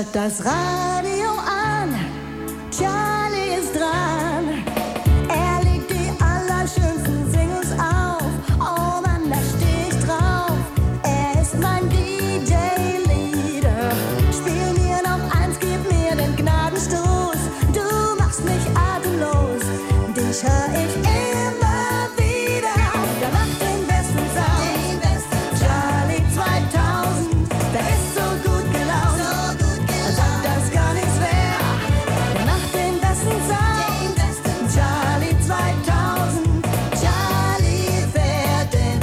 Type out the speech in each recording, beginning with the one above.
Schalt das Radio an, Charlie ist dran. Er legt die allerschönsten Singles auf. Oh Mann, da steh ich drauf. Er ist mein DJ-Leader. Spiel mir noch eins, gib mir den Gnadenstoß. Du machst mich atemlos, dich hör ich immer wieder. Der macht den besten Sound, Charlie 2000. Der ist so gut gelaunt, als ob das gar nichts wär. Der macht den besten Sound, Charlie 2000. Charlie fährt den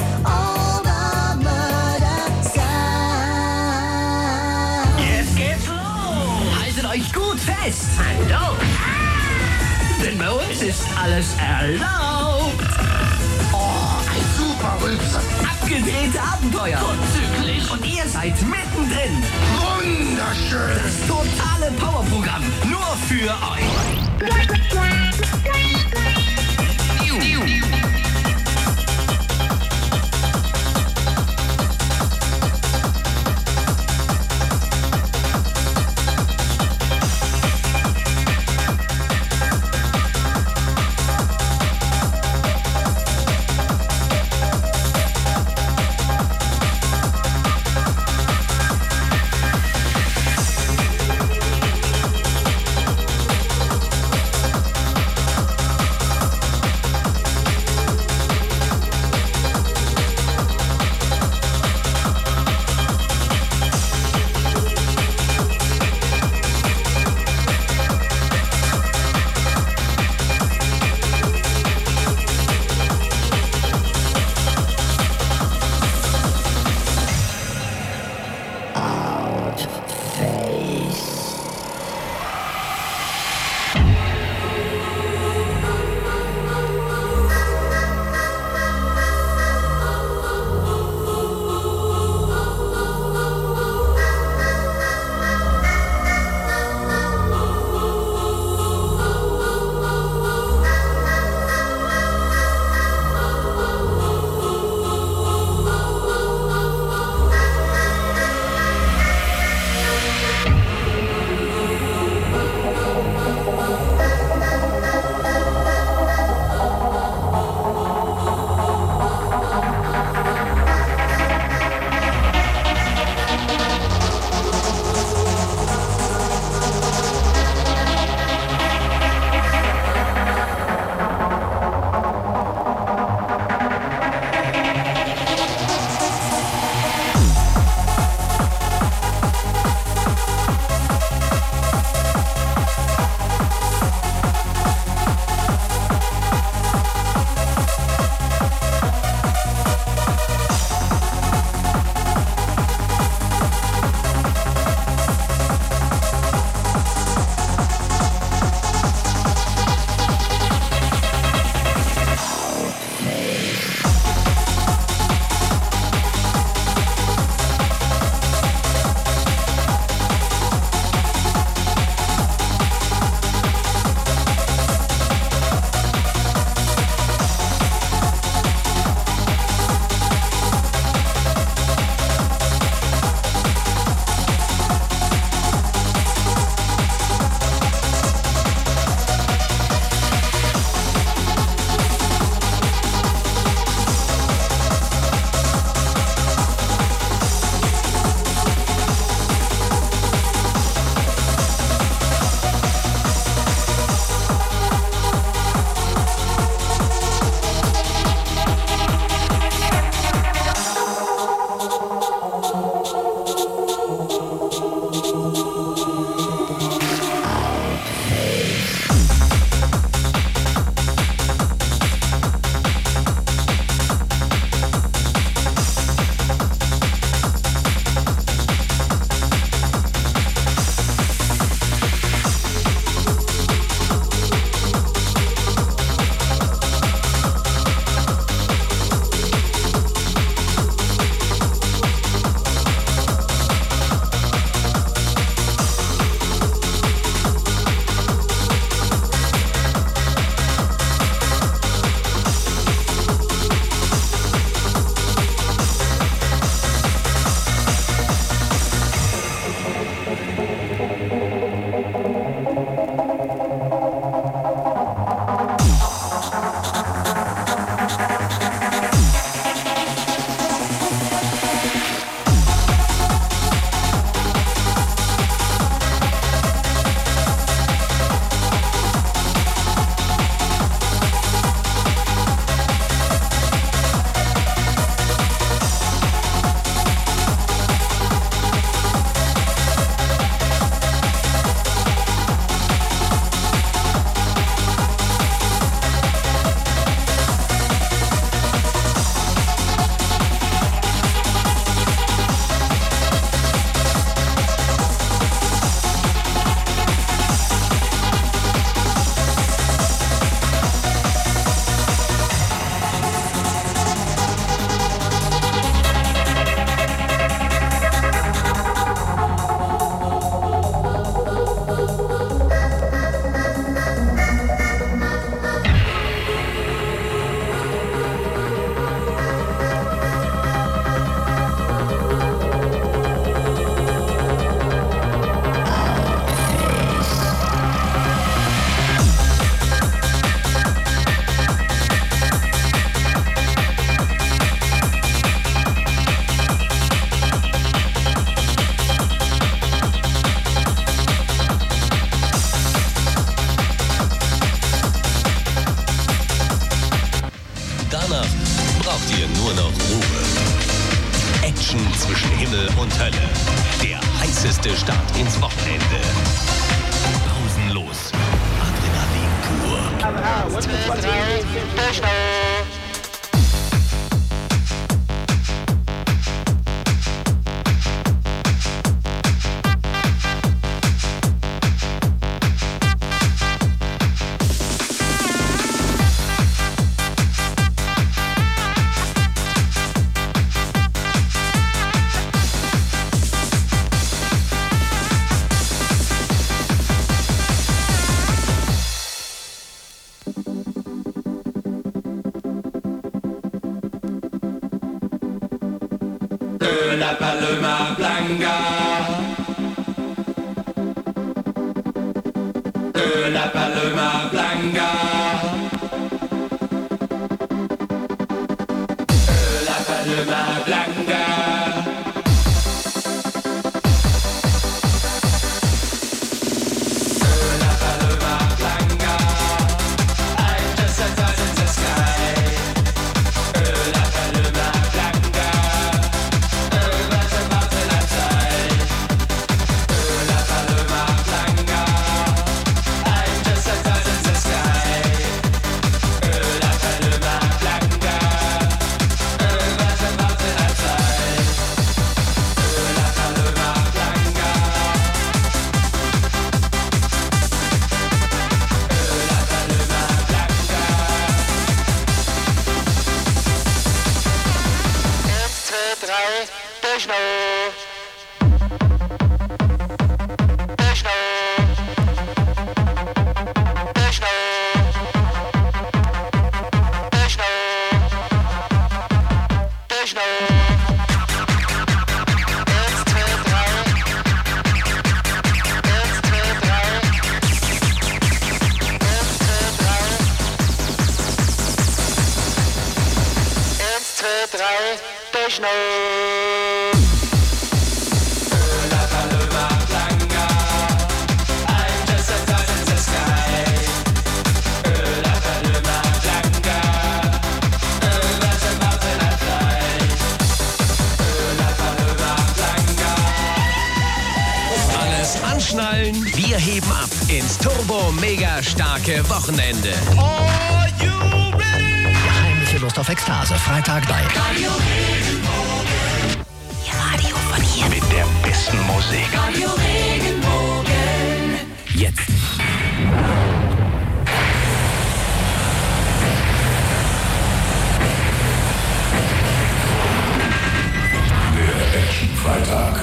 Obermörder-Sound. Jetzt geht's los! Haltet euch gut fest! Hallo! Denn bei uns ist alles erlaubt! Oh, ein super Rülpser. Abgedrehte Abenteuer! Vorzüglich! Und ihr seid mittendrin! Wunderschön. Das totale Powerprogramm! Nur für euch! braucht ihr nur noch Ruhe. Action zwischen Himmel und Hölle. Der heißeste Start ins Wochenende. Pausenlos. Adrenalin pur. La Paloma Blanca. La Paloma Blanca. La Paloma Blanca. La Paloma Blanca. I'm just a dot in the sky. La Paloma Blanca. Anschnallen, wir heben ab ins turbo-mega-starke Wochenende. Are you ready? Heimliche Lust auf Ekstase, Freitag bei Radio Regenbogen. Ihr Radio von hier. Mit der besten Musik. Radio Regenbogen. Jetzt. Der Action-Freitag.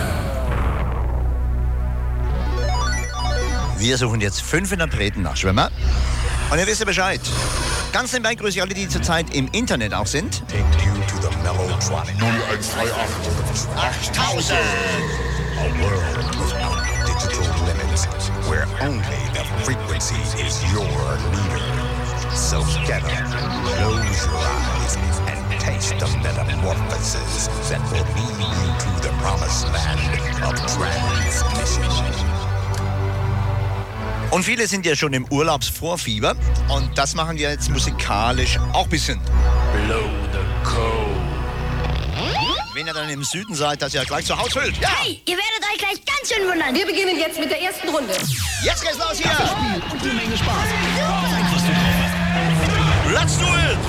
Wir suchen jetzt 500 Treten nach Schwimmer. Und ihr wisst ja Bescheid. Ganz nebenbei grüße ich alle, die zurzeit im Internet auch sind. Take you to the Mellotronic. 0138 8000. A world without digital limits, where only the frequency is your leader. So get up, close your eyes, and taste the metamorphosis that will lead you to the promised land of transmission. Und viele sind ja schon im Urlaubsvorfieber. Und das machen wir jetzt musikalisch auch ein bisschen. Blow the cold. Wenn ihr dann im Süden seid, das ja gleich zu Hause füllt. Ja, Hey, ihr werdet euch gleich ganz schön wundern. Wir beginnen jetzt mit der ersten Runde. jetzt geht's los hier. Und eine Menge Spaß. Zeig, was du drauf hast. Let's do it.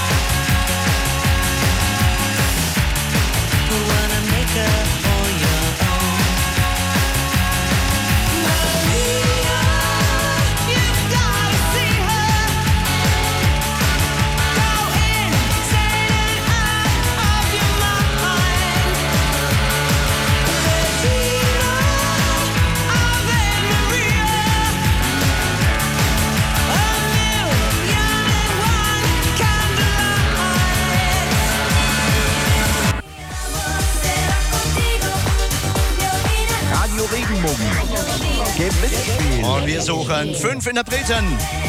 Wanna make up for your Regenbogen. Gewinnspiel. Und wir suchen 5 Interpreten.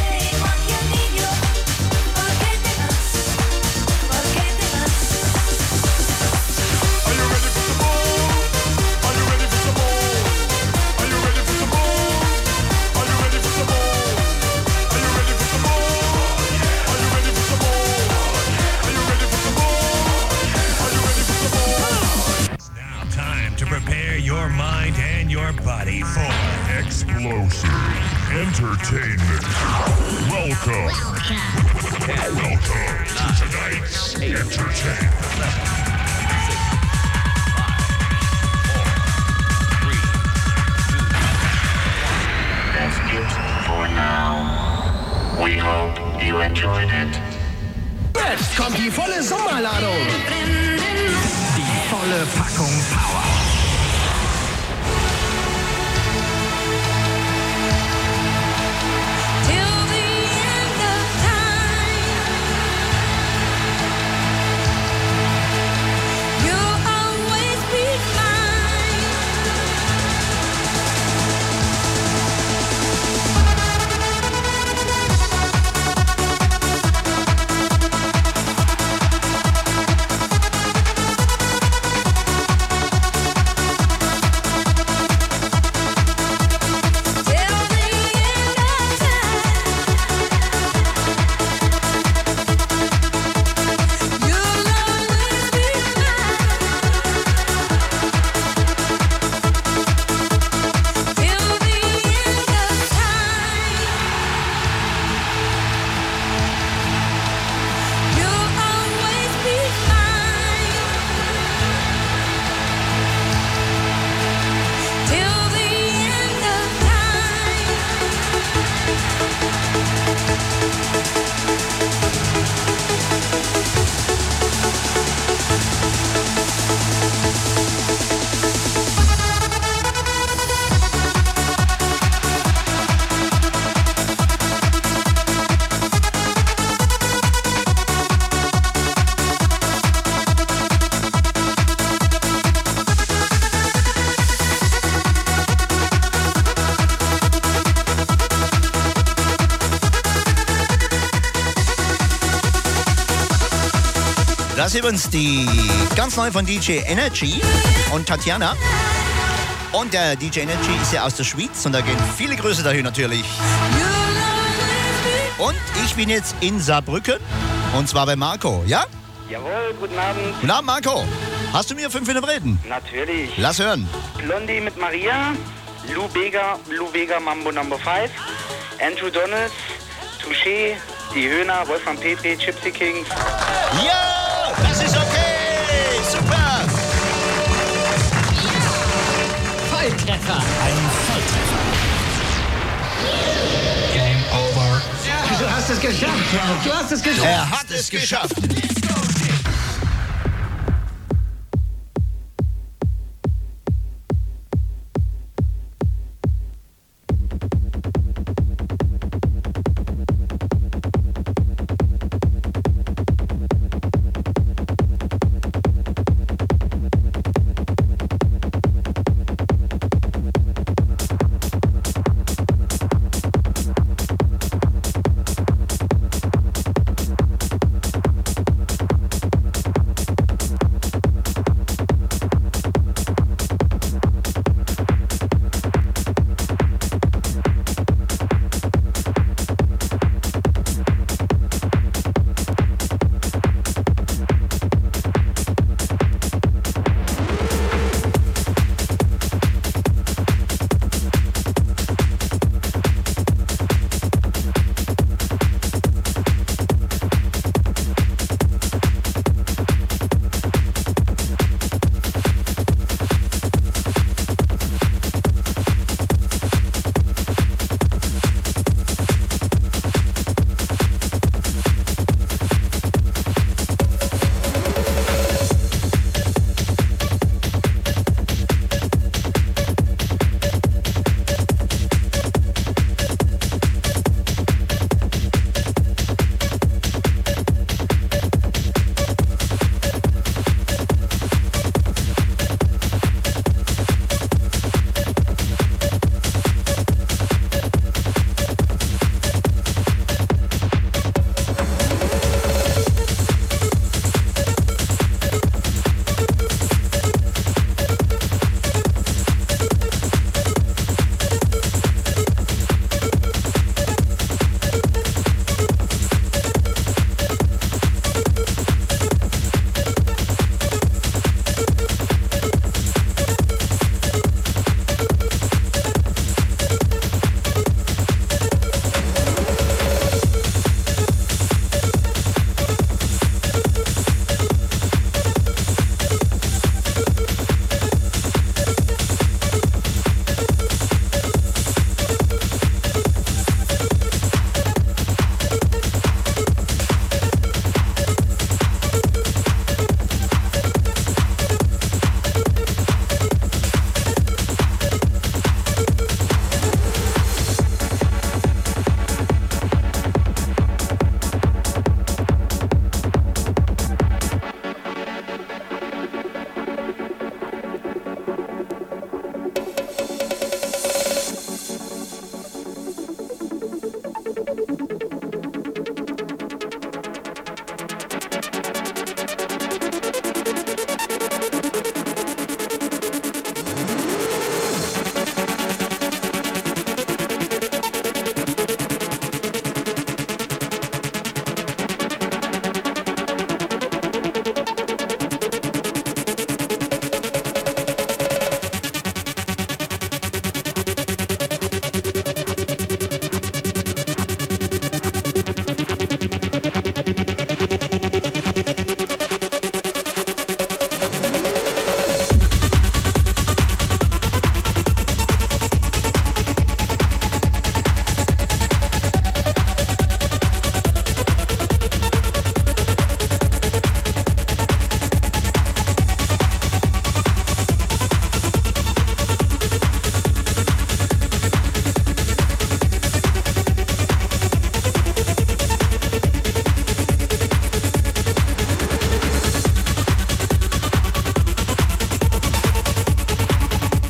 Your mind and your body for explosive entertainment. Welcome to tonight's entertainment. 6, 5, 4, 3, 2, 1. That's it for now. We hope you enjoyed it. Jetzt kommt die volle Sommerladung. Die volle Packung Power. Das ist übrigens die ganz neu von DJ Energy und Tatjana. Und der DJ Energy ist ja aus der Schweiz und da gehen viele Grüße dahin natürlich. Und ich bin jetzt in Saarbrücken und zwar bei Marco, ja? Jawohl, guten Abend. Guten Abend, Marco. Hast du mir 5 Interpreten? Natürlich. Lass hören. Blondie mit Maria, Lou Bega Mambo No. 5, Andrew Donalds, Touché, Die Höhner, Wolfgang Petri, Gypsy Kings. Ja, das ist okay. Super. Volltreffer. Ein Volltreffer. Game over. Du hast es geschafft. Du hast es geschafft. Er hat es geschafft.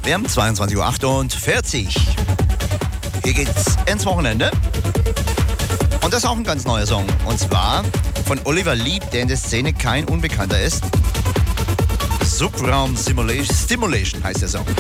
Wir haben 22.48 Uhr. Hier geht's ins Wochenende. Und das ist auch ein ganz neuer Song. Und zwar von Oliver Lieb, der in der Szene kein Unbekannter ist. Subraum Stimulation heißt der Song.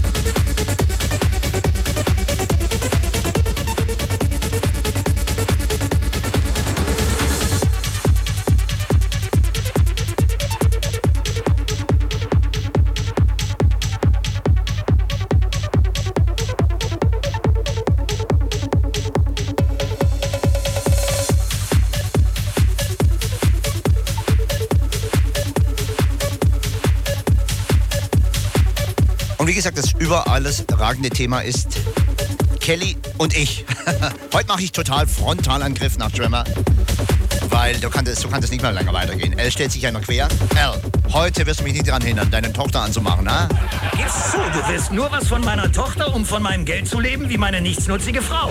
Wie gesagt, das über alles ragende Thema ist Kelly und ich. Heute mache ich total Frontalangriff nach Tremor, weil so kann das nicht mehr länger weitergehen. Elle stellt sich einer quer. Elle, heute wirst du mich nicht daran hindern, deine Tochter anzumachen, na? Gib's zu, du willst nur was von meiner Tochter, um von meinem Geld zu leben, wie meine nichtsnutzige Frau.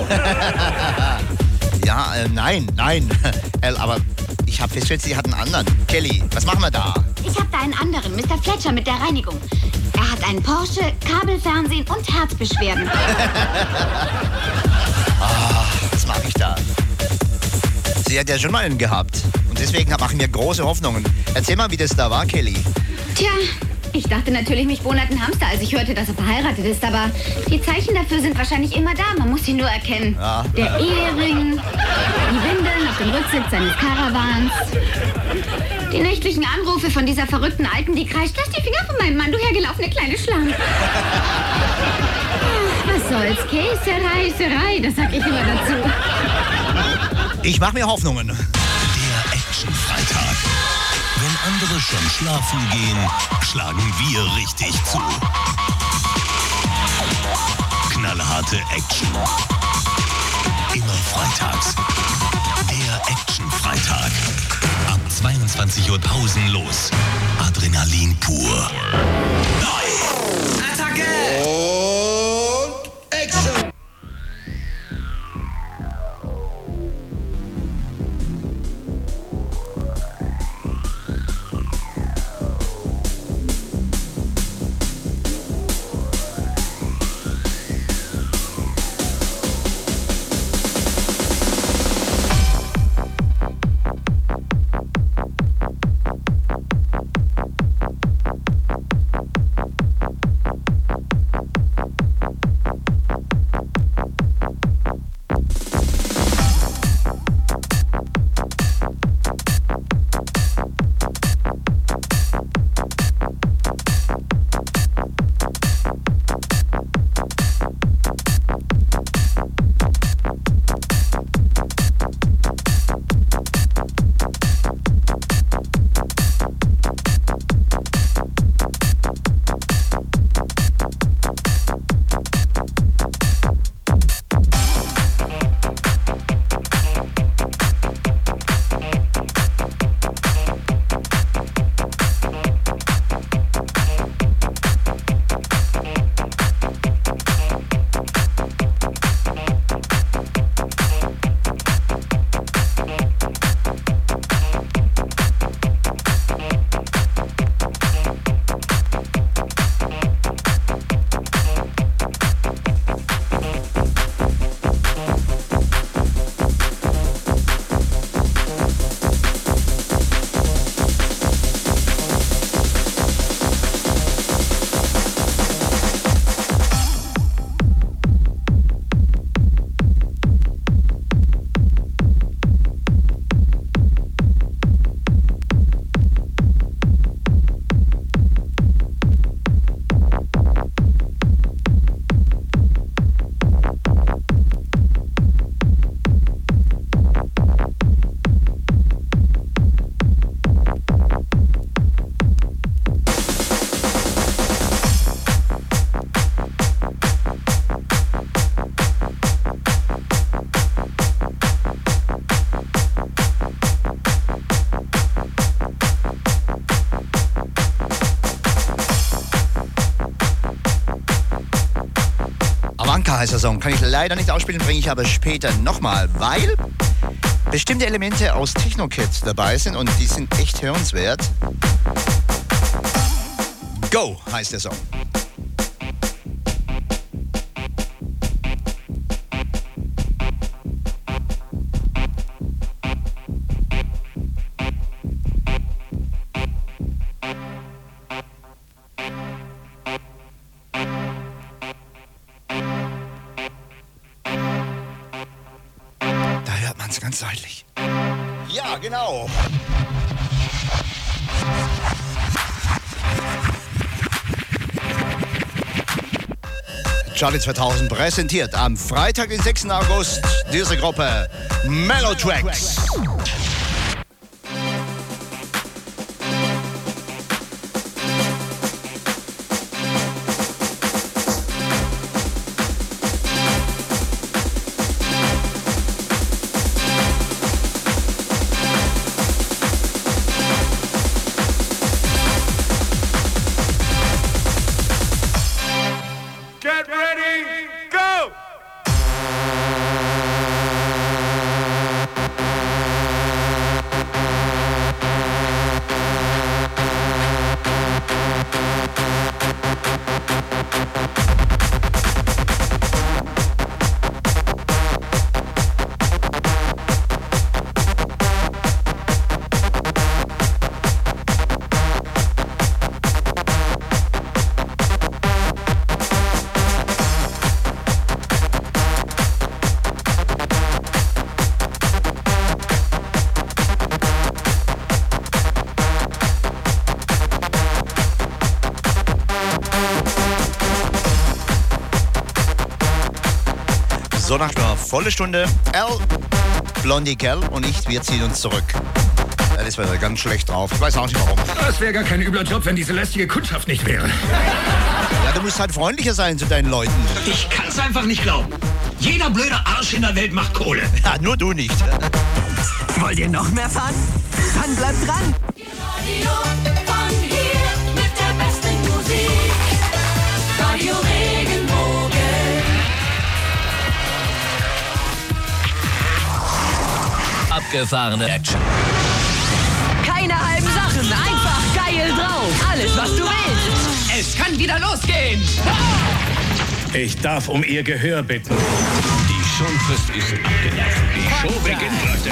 Ja, nein. Elle, aber ich habe festgestellt, sie hat einen anderen. Kelly, was machen wir da? Ich habe da einen anderen, Mr. Fletcher mit der Reinigung. Er hat einen Porsche, Kabelfernsehen und Herzbeschwerden. Was mache ich da? Sie hat ja schon mal einen gehabt. Und deswegen machen wir große Hoffnungen. Erzähl mal, wie das da war, Kelly. Tja, ich dachte natürlich, mich wundert ein Hamster, als ich hörte, dass er verheiratet ist. Aber die Zeichen dafür sind wahrscheinlich immer da. Man muss sie nur erkennen. Ja. Der Ehering, die Windeln auf dem Rücksitz seines Caravans. Die nächtlichen Anrufe von dieser verrückten Alten, die kreischt, lass die Finger von meinem Mann, du hergelaufene kleine Schlange. Was soll's, Käserei, das sag ich immer dazu. Ich mache mir Hoffnungen. Der Action-Freitag. Wenn andere schon schlafen gehen, schlagen wir richtig zu. Knallharte Action. Immer freitags. Der Action-Freitag. Ab 22 Uhr pausenlos. Adrenalin pur. Neu. Attacke! Und Action! heißt der Song. Kann ich leider nicht ausspielen, bringe ich aber später nochmal, weil bestimmte Elemente aus Techno-Kids dabei sind und die sind echt hörenswert. Go heißt der Song. Ganz deutlich. Ja, genau. Charlie 2000 präsentiert am Freitag, den 6. August, diese Gruppe Mellow Tracks. Get ready, go! So, nach einer volle Stunde. Blondie Gal und ich, wir ziehen uns zurück. Das ist wieder ganz schlecht drauf. Ich weiß auch nicht warum. Das wäre gar kein übler Job, wenn diese lästige Kundschaft nicht wäre. Ja, du musst halt freundlicher sein zu deinen Leuten. Ich kann's einfach nicht glauben. Jeder blöde Arsch in der Welt macht Kohle. Ja, nur du nicht. Wollt ihr noch mehr Fun? Dann bleibt dran. Radio von hier mit der besten Musik. Radio Regenbogen. Abgefahrene Action. Keine halben Sachen, einfach geil drauf. Alles, was du willst. Es kann wieder losgehen. Ich darf um Ihr Gehör bitten. Die Schonfrist ist abgelaufen. Die Show beginnt, Leute.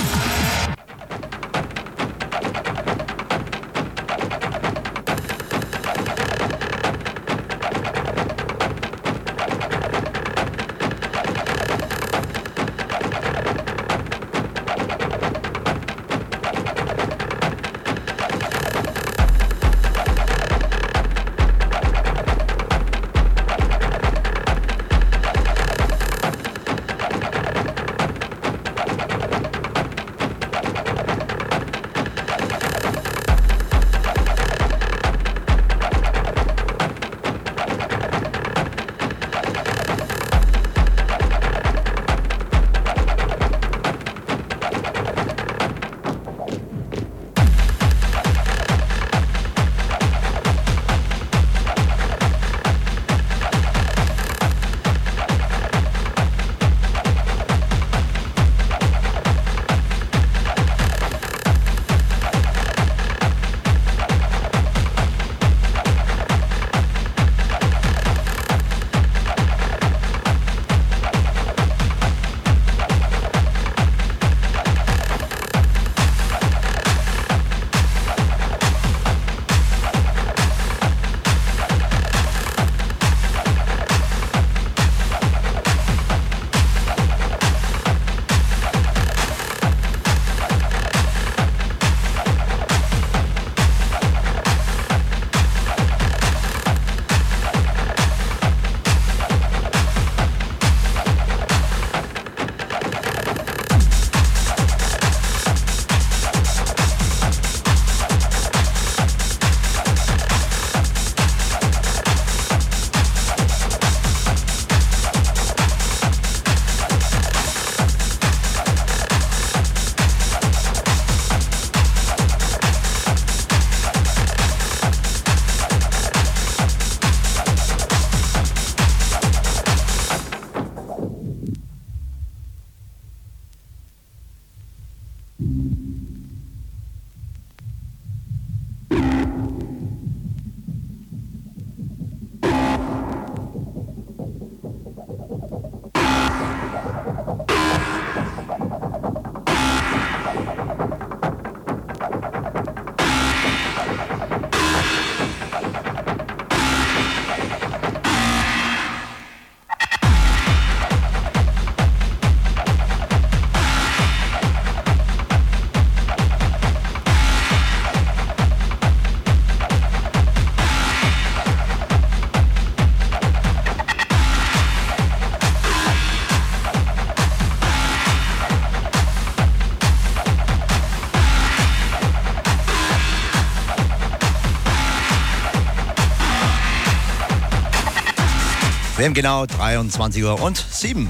Wir haben genau 23:07 Uhr.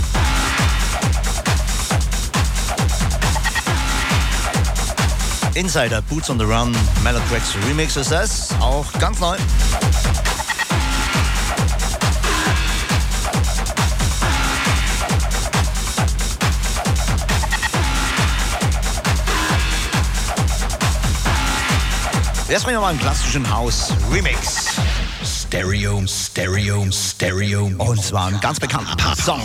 Insider Boots on the Run Melotracks Remix ist das, auch ganz neu. Jetzt bringen wir mal einen klassischen House-Remix. Stereo. Und zwar einen ganz bekannten Song.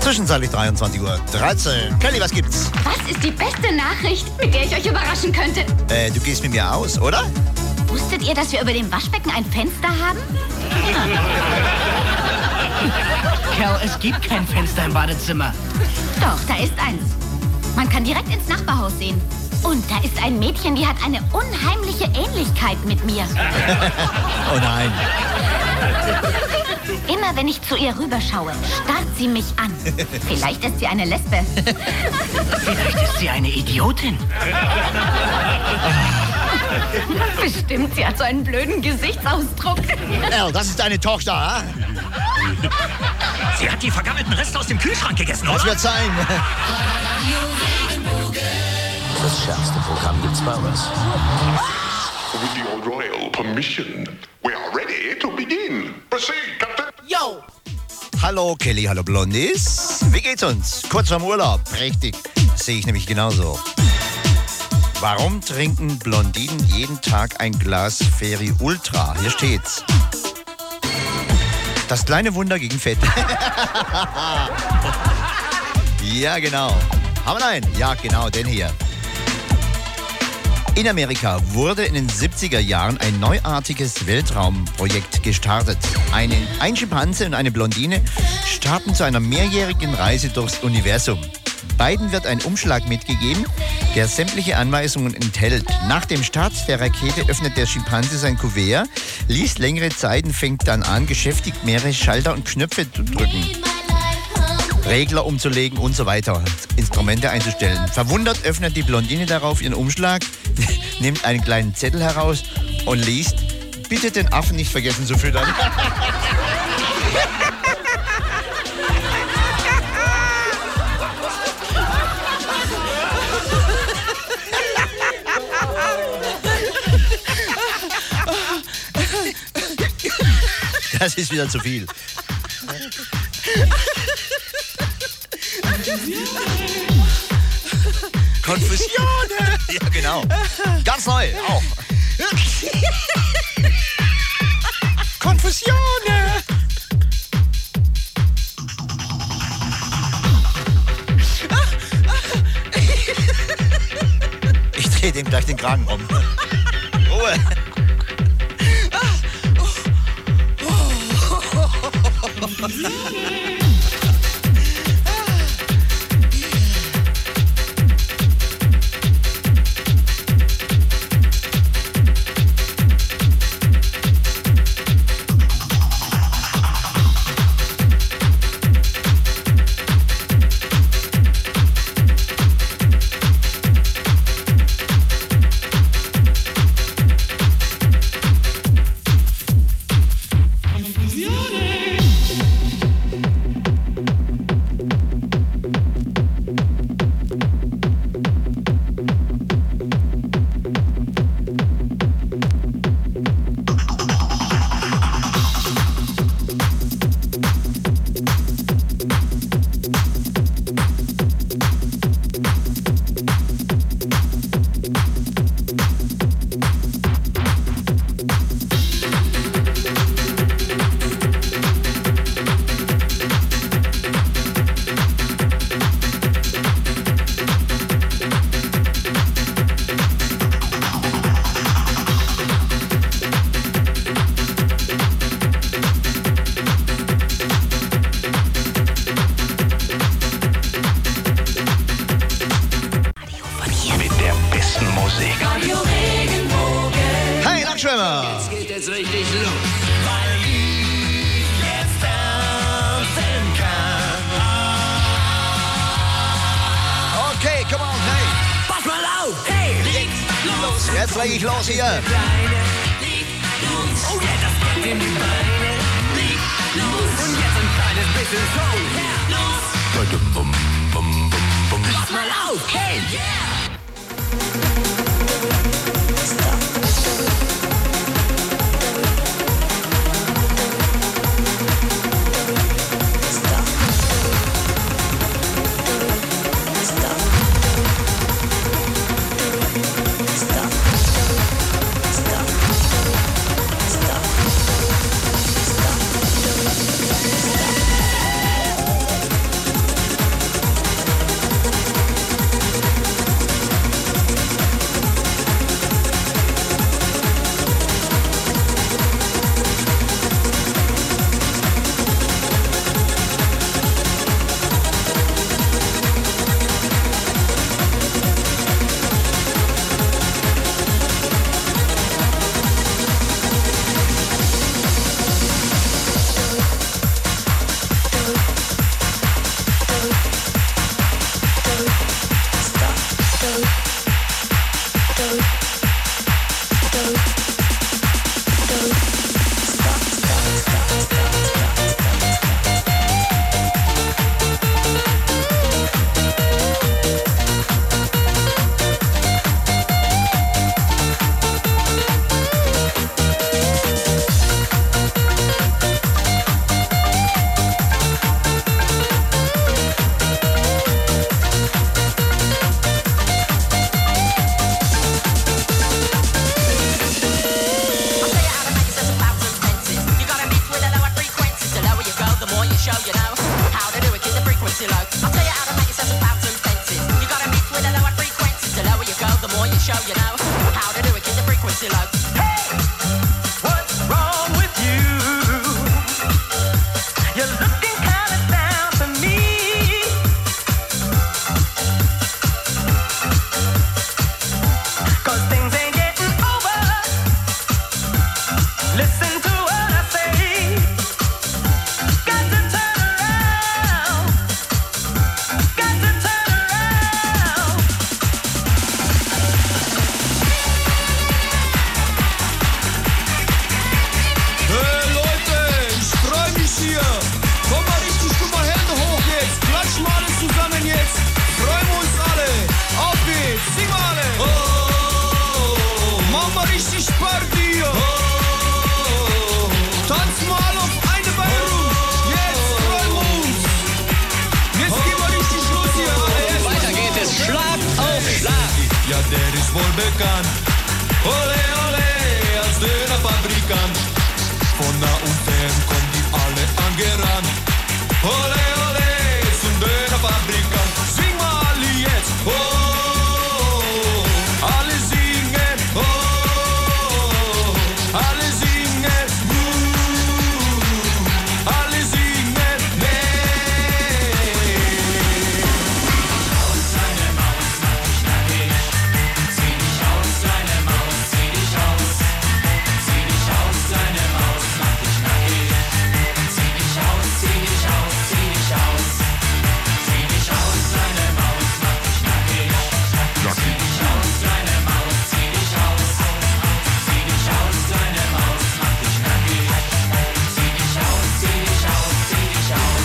Zwischenzeitlich 23:13 Uhr. Kelly, was gibt's? Was ist die beste Nachricht, mit der ich euch überraschen könnte? Du gehst mit mir aus, oder? Wusstet ihr, dass wir über dem Waschbecken ein Fenster haben? Kerl, es gibt kein Fenster im Badezimmer. Doch, da ist eins. Man kann direkt ins Nachbarhaus sehen. Und da ist ein Mädchen, die hat eine unheimliche Ähnlichkeit mit mir. Oh nein. Immer wenn ich zu ihr rüberschaue, starrt sie mich an. Vielleicht ist sie eine Lesbe. Vielleicht ist sie eine Idiotin. Bestimmt, sie hat so einen blöden Gesichtsausdruck. Das ist deine Tochter, ha? Sie hat die vergammelten Reste aus dem Kühlschrank gegessen, Was oder? wird sein? Das schärfste Programm gibt's bei uns. With your royal permission, we are ready to begin. Proceed, Captain. Yo! Hallo Kelly, hallo Blondies. Wie geht's uns? Kurz vorm Urlaub. Prächtig. Das sehe ich nämlich genauso. Warum trinken Blondinen jeden Tag ein Glas Feri Ultra? Hier steht's. Das kleine Wunder gegen Fett. Ja, genau. Haben wir einen? Ja, genau, den hier. In Amerika wurde in den 70er Jahren ein neuartiges Weltraumprojekt gestartet. Ein Schimpanse und eine Blondine starten zu einer mehrjährigen Reise durchs Universum. Beiden wird ein Umschlag mitgegeben, der sämtliche Anweisungen enthält. Nach dem Start der Rakete öffnet der Schimpanse sein Kuvert, liest längere Zeit und fängt dann an, geschäftigt mehrere Schalter und Knöpfe zu drücken. Regler umzulegen und so weiter, Instrumente einzustellen. Verwundert öffnet die Blondine darauf ihren Umschlag, nimmt einen kleinen Zettel heraus und liest: Bitte den Affen nicht vergessen zu füttern. Das ist wieder zu viel. Konfusione! Ja, genau. Ganz neu, auch. Konfusione! Ich drehe dem gleich den Kragen um. Ruhe. Jetzt geht es richtig los. Weil ich jetzt tanzen kann. Okay, come on, hey. Pass mal auf, hey, leg los. Jetzt leg ich los hier. Oh yeah, das geht in die Beine. Leg los. Und jetzt ein kleines bisschen Soul. Ja, los. Pass mal auf, hey, yeah. show you know how to do it, keep the frequency low. I'll tell you how to make yourself some bouncing fences. You gotta mix with a lower frequency. The lower you go, the more you show you know how to do it, keep the frequency low. Hey, what's wrong with you? You're looking kind of down for me. Cause things ain't getting over. Listen to what I say. Got to turn around. Got to turn around. Hey Leute, ich freu mich hier. Komm mal richtig, guck mal Hände hoch jetzt. Klatsch mal alle zusammen jetzt. Freuen wir uns alle. Auf geht's, sing mal alle. Oh, mach mal richtig Party. Oh, tanz mal auf eine Beine rum. Jetzt freuen wir uns. Jetzt gehen wir richtig los hier. Alle. Weiter geht es, Schlag auf Schlag. Ja, der ist wohl bekannt. Ole, ole, als Dönerfabrikant. Von nah und fern kommen die alle angerannt. Ole, ole, zum Dönerfabrikant. Sing mal alle jetzt. Oh, alle singen. Oh, alle singen. Alle singen. Nee. Aus seine Maus, mach dich nackig. Zieh dich aus, seine Maus, zieh dich aus. Zieh dich aus, seine Maus, mach dich nackig. Zieh dich aus, zieh dich aus, zieh dich aus. Zieh dich aus, seine Maus, mach dich nackig. Zieh dich aus, seine Maus, zieh dich aus. Zieh dich aus, seine Maus, mach dich nackig. Zieh dich aus, zieh dich aus, zieh dich aus.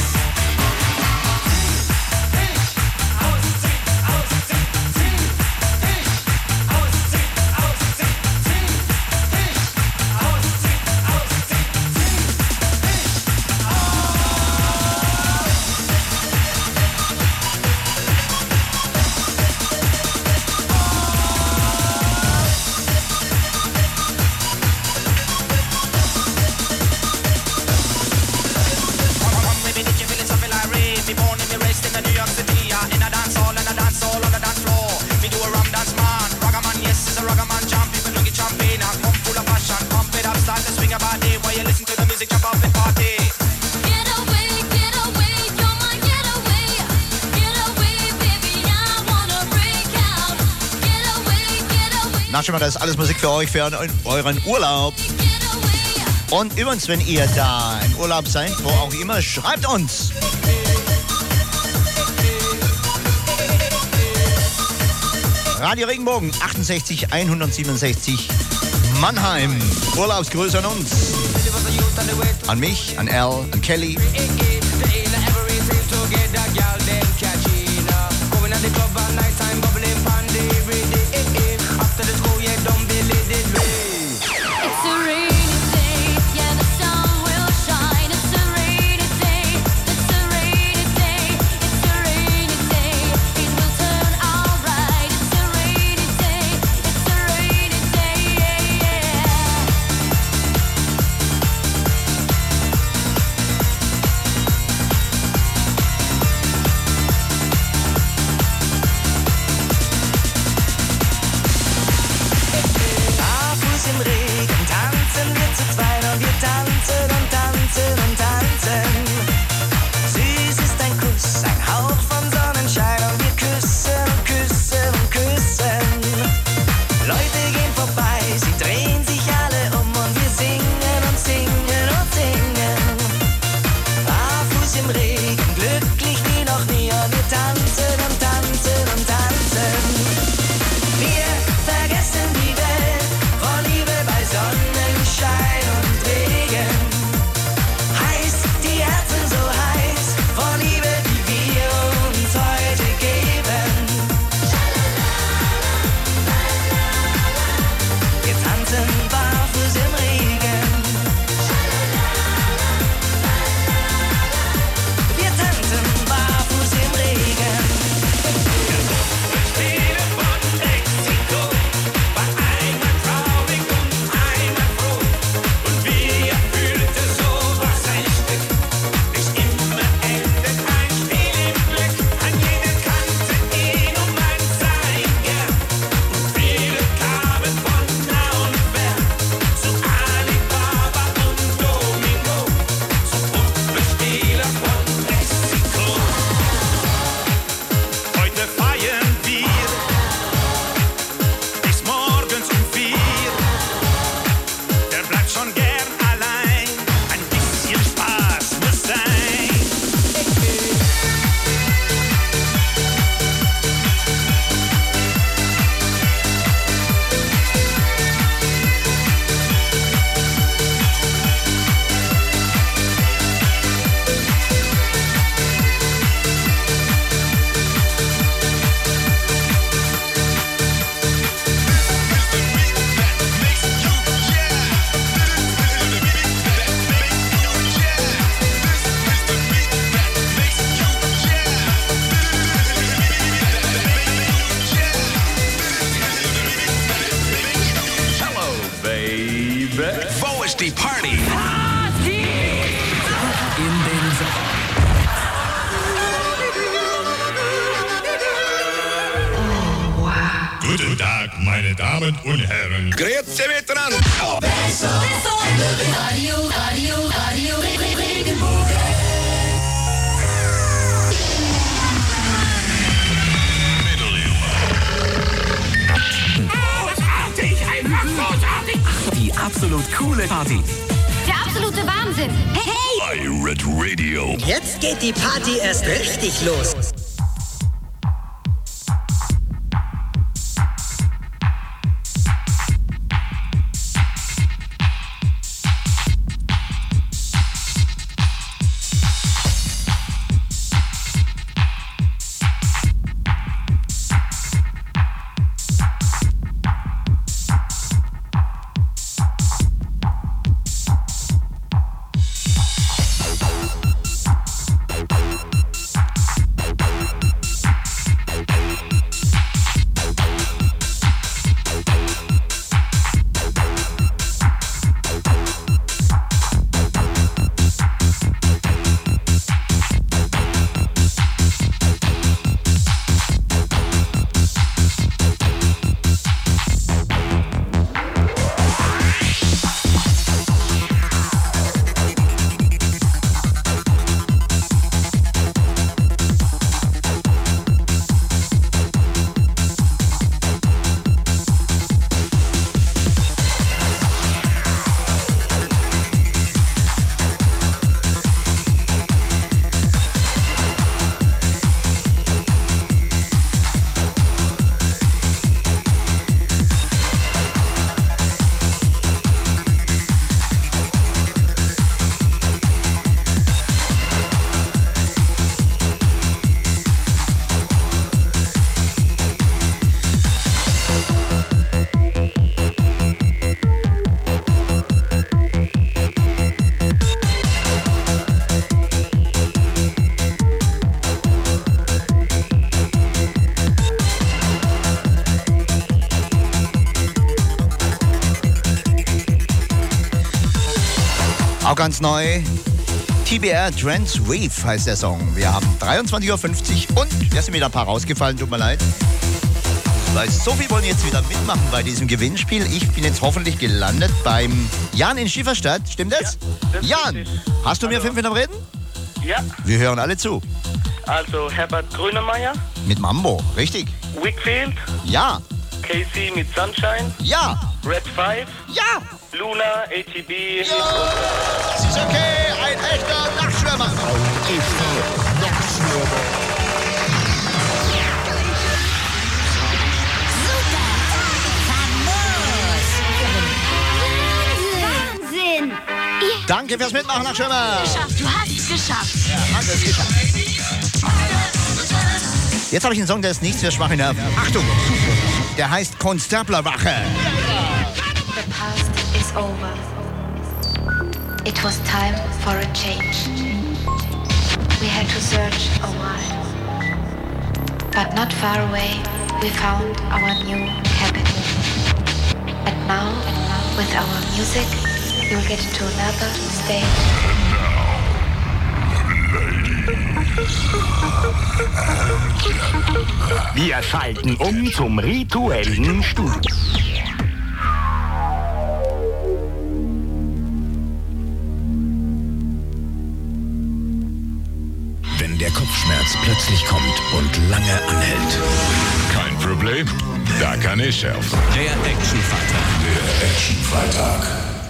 Na, schon mal, das ist alles Musik für euch, für euren Urlaub. Und übrigens, wenn ihr da im Urlaub seid, wo auch immer, schreibt uns. Radio Regenbogen 68 167 Mannheim. Urlaubsgrüße an uns. An mich, an Al, an Kelly. Damen und Herren. Grüezi miteinander. Radio Regenbogen. Großartig, einfach großartig. Die absolut coole Party. Der absolute Wahnsinn. Hey! Pirate Radio. Jetzt geht die Party erst richtig los. Auch ganz neu. TBR Trance Wave heißt der Song. Wir haben 23.50 Uhr und da sind wieder ein paar rausgefallen, tut mir leid. Weil so viel wollen jetzt wieder mitmachen bei diesem Gewinnspiel. Ich bin jetzt hoffentlich gelandet beim Jan in Schieferstadt. Stimmt das? Ja, Jan, richtig. Hast du mir 5 Minuten reden? Ja. Wir hören alle zu. Also Herbert Grönemeyer. Mit Mambo, richtig. Wickfield. Ja. Casey mit Sunshine. Ja. Red 5. Ja. Luna, ATB. Ja. Das ist okay, ein echter Nachtschwärmer. Ein echter Nachtschwärmer. Wahnsinn! Danke fürs Mitmachen, Nachtschwärmer. Du hast es geschafft. Ja, hast es geschafft. Jetzt habe ich einen Song, der ist nichts für schwache Nerven. Achtung! Der heißt Konstablerwache. The past is over. It was time for a change. We had to search a while. But not far away, we found our new capital. And now, with our music, you'll get into another stage. Wir schalten um zum rituellen Studio. Wenn der Kopfschmerz plötzlich kommt und lange anhält. Kein Problem, da kann ich helfen. Der Actionfreitag. Der Actionfreitag.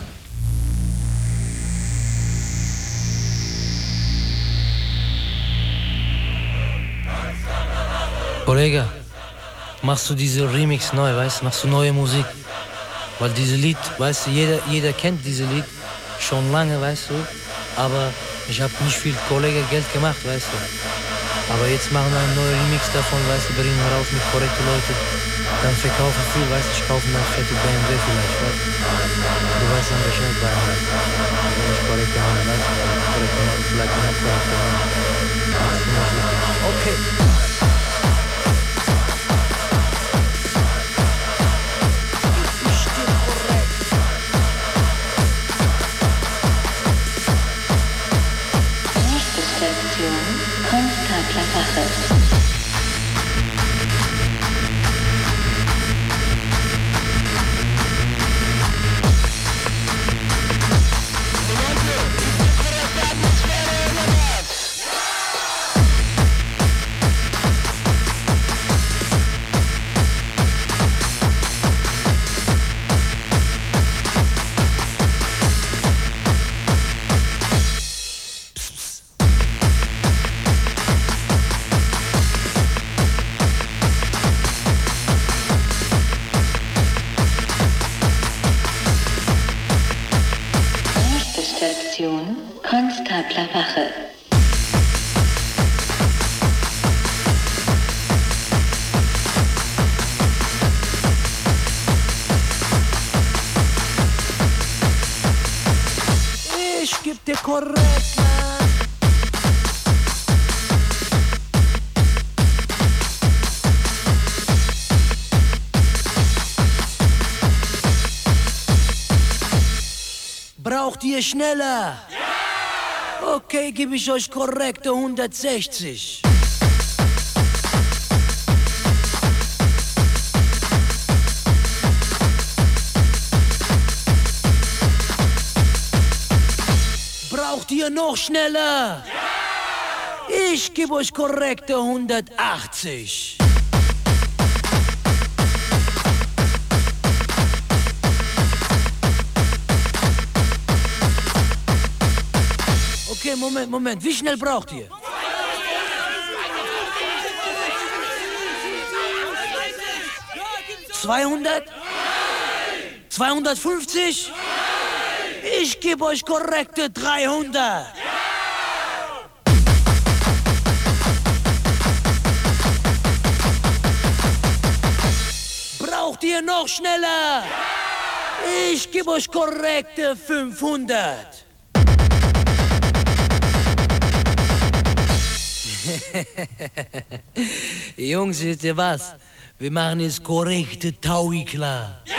Kollege, machst du diese Remix neu, weißt du? Machst du neue Musik? Weil dieses Lied, weißt du, jeder kennt dieses Lied schon lange, weißt du? Aber ich habe nicht viel Kollege Geld gemacht, weißt du? Aber jetzt machen wir einen neuen Remix davon, weißt du, bringen wir raus mit korrekten Leuten. Dann verkaufen viel, weißt du, ich kaufe mir eine fette BMW vielleicht, weißt du? Du weißt dann Bescheid bei mir. Wenn ich korrekte habe, weißt du? Korrekte habe, vielleicht noch korrekte habe. Okay. korrekt, Mann. Braucht ihr schneller? Ja! Okay, gebe ich euch korrekte 160. Braucht ihr noch schneller? Ja! Ich gebe euch korrekte 180. Okay, Moment. Wie schnell braucht ihr? 200? 250? Ich gebe euch korrekte 300. Braucht ihr noch schneller? Ich gebe euch korrekte 500. Jungs, wisst ihr was? Wir machen jetzt korrekte Taui klar. Ja!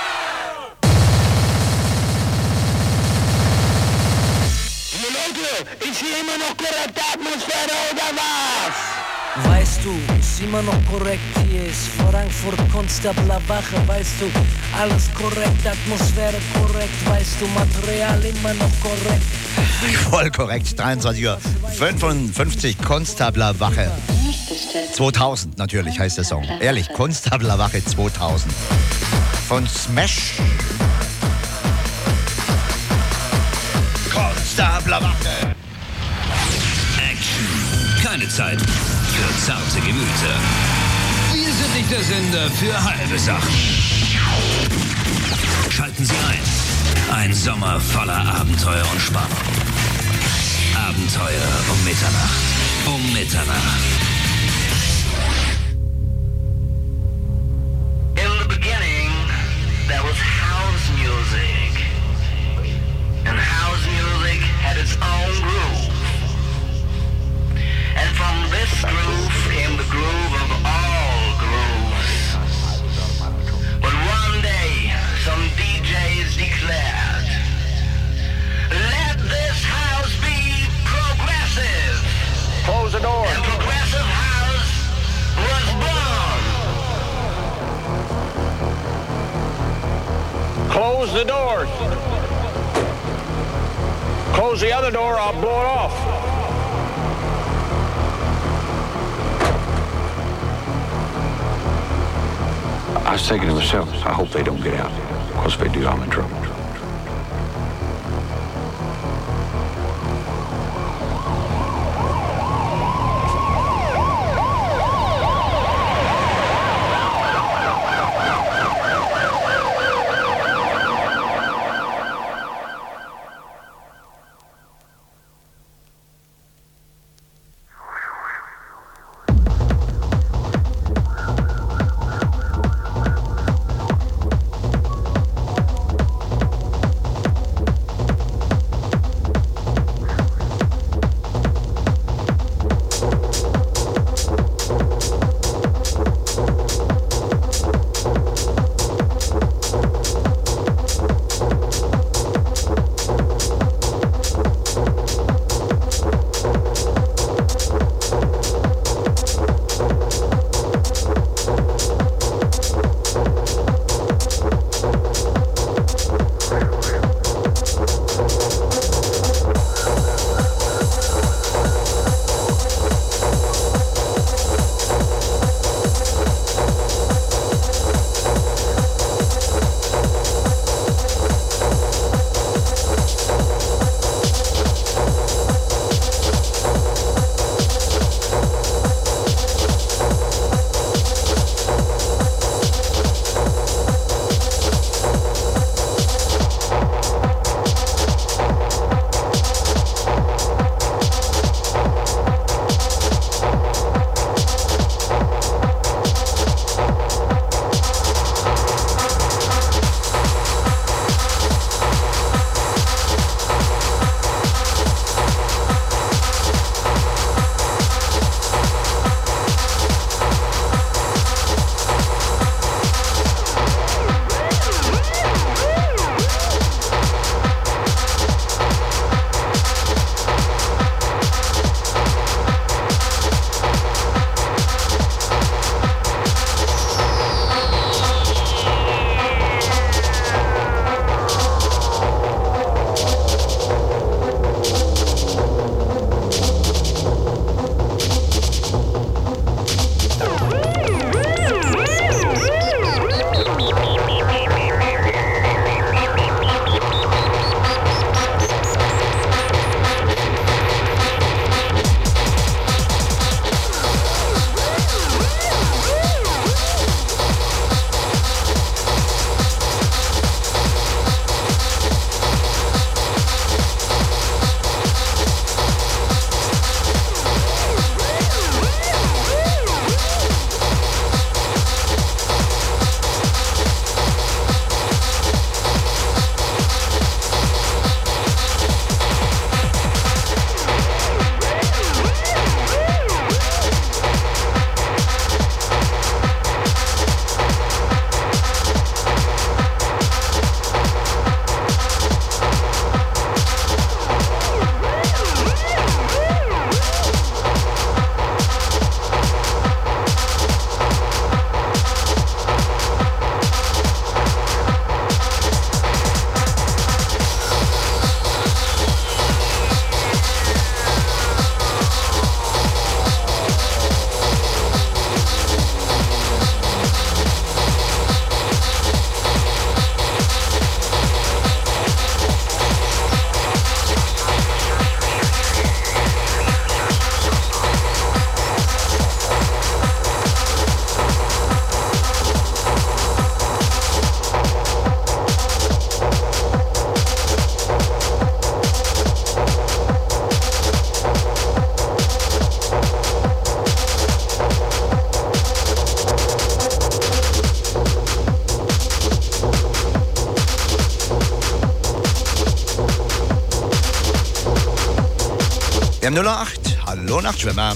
Leute, ist hier immer noch korrekte Atmosphäre oder was? Weißt du, ist immer noch korrekt hier, ist Frankfurt Konstabler Wache, weißt du, alles korrekt, Atmosphäre korrekt, weißt du, Material immer noch korrekt. Voll korrekt, 23:55 Konstabler Wache. 2000 natürlich heißt der Song. Ehrlich, Konstabler Wache 2000. Von Smash. Konstabler Wache. Action. Keine Zeit für zarte Gemüter. Wir sind nicht der Sender für halbe Sachen. Schalten Sie ein. Ein Sommer voller Abenteuer und Spannung. Abenteuer um Mitternacht. Um Mitternacht. In the beginning, there was house music. And house music had its own groove. And from this groove came the groove of all grooves. But one day, some DJs declared, let this house be progressive. Close the door. And progressive house was born. Close the doors. Close the other door, I'll blow it off. I was thinking to myself, I hope they don't get out. Because if they do, I'm in trouble. Wir haben 08. Hallo Nachtschwimmer.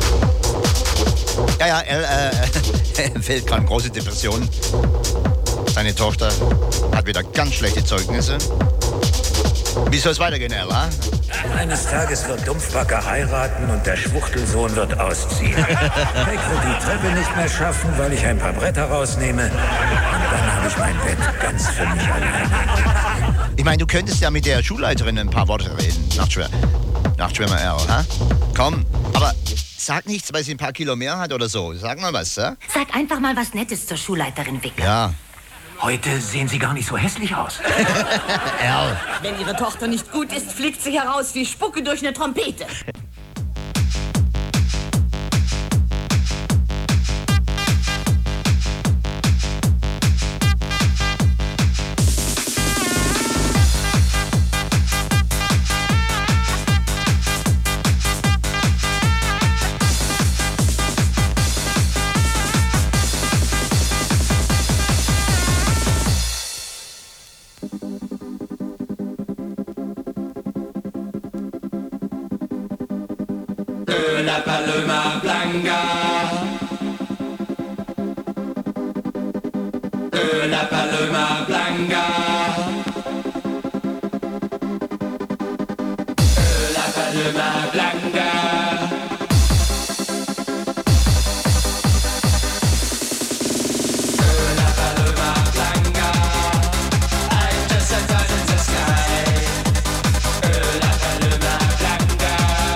Ja, er fällt gerade in große Depression. Seine Tochter hat wieder ganz schlechte Zeugnisse. Wie soll es weitergehen, Ella? Eines Tages wird Dumpfbacker heiraten und der Schwuchtelsohn wird ausziehen. Beck wird die Treppe nicht mehr schaffen, weil ich ein paar Bretter rausnehme. Und dann habe ich mein Bett ganz für mich alleine. Ich meine, du könntest ja mit der Schulleiterin ein paar Worte reden. Nachtschwimmer Erl, ha? Komm, aber sag nichts, weil sie ein paar Kilo mehr hat oder so. Sag mal was, ja? Sag einfach mal was Nettes zur Schulleiterin, Wicker. Ja. Heute sehen Sie gar nicht so hässlich aus. Erl. Wenn Ihre Tochter nicht gut ist, fliegt sie heraus wie Spucke durch eine Trompete. La Paloma Blanca. La Paloma Blanca. La Paloma Blanca. La Paloma Blanca. I just set out in the sky. La Paloma Blanca.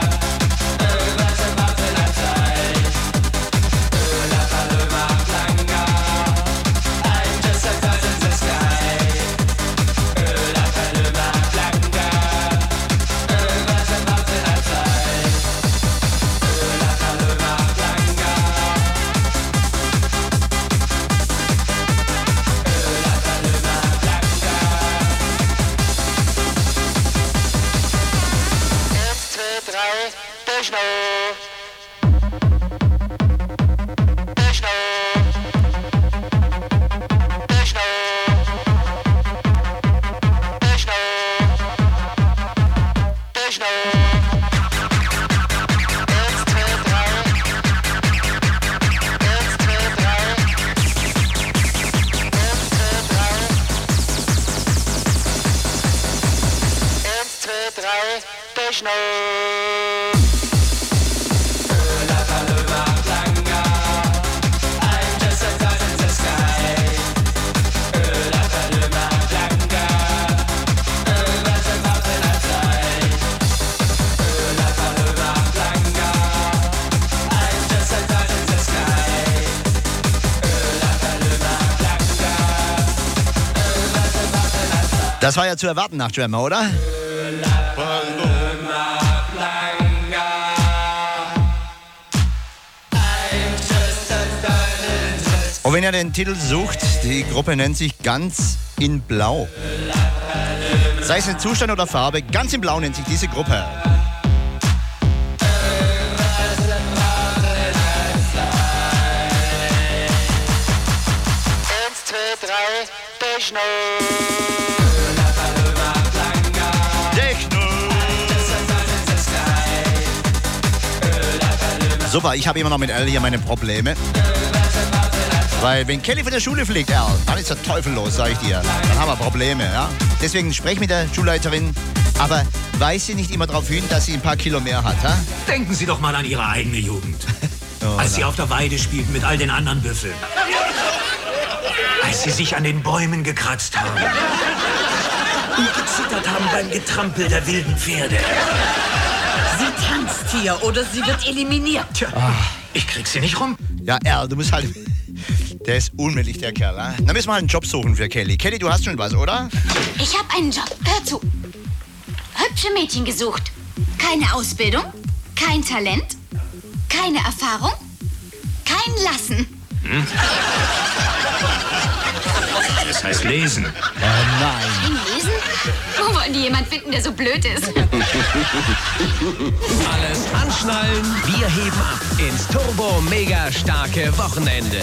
Das war ja zu erwarten, Nachtschwärmer, oder? Und wenn ihr den Titel sucht, die Gruppe nennt sich Ganz in Blau. Sei es in Zustand oder Farbe, Ganz in Blau nennt sich diese Gruppe. Super, ich habe immer noch mit Al hier meine Probleme. Weil wenn Kelly von der Schule fliegt, Al, dann ist der Teufel los, sag ich dir. Dann haben wir Probleme, ja. Deswegen sprech mit der Schulleiterin, aber weist sie nicht immer darauf hin, dass sie ein paar Kilo mehr hat, ha? Denken Sie doch mal an Ihre eigene Jugend. Als Sie auf der Weide spielten mit all den anderen Büffeln. Als Sie sich an den Bäumen gekratzt haben. Und gezittert haben beim Getrampel der wilden Pferde. Sie tanzt hier oder sie wird eliminiert. Tja, ich krieg sie nicht rum. Ja, Al, du musst halt... Der ist unmöglich, der Kerl, ha? Dann müssen wir halt einen Job suchen für Kelly. Kelly, du hast schon was, oder? Ich habe einen Job. Hör zu. Hübsche Mädchen gesucht. Keine Ausbildung, kein Talent, keine Erfahrung, kein Lassen. Hm? Das heißt lesen. Nein. Lesen? Wo wollen die jemand finden, der so blöd ist? Alles anschnallen, wir heben ab ins turbo-mega-starke Wochenende.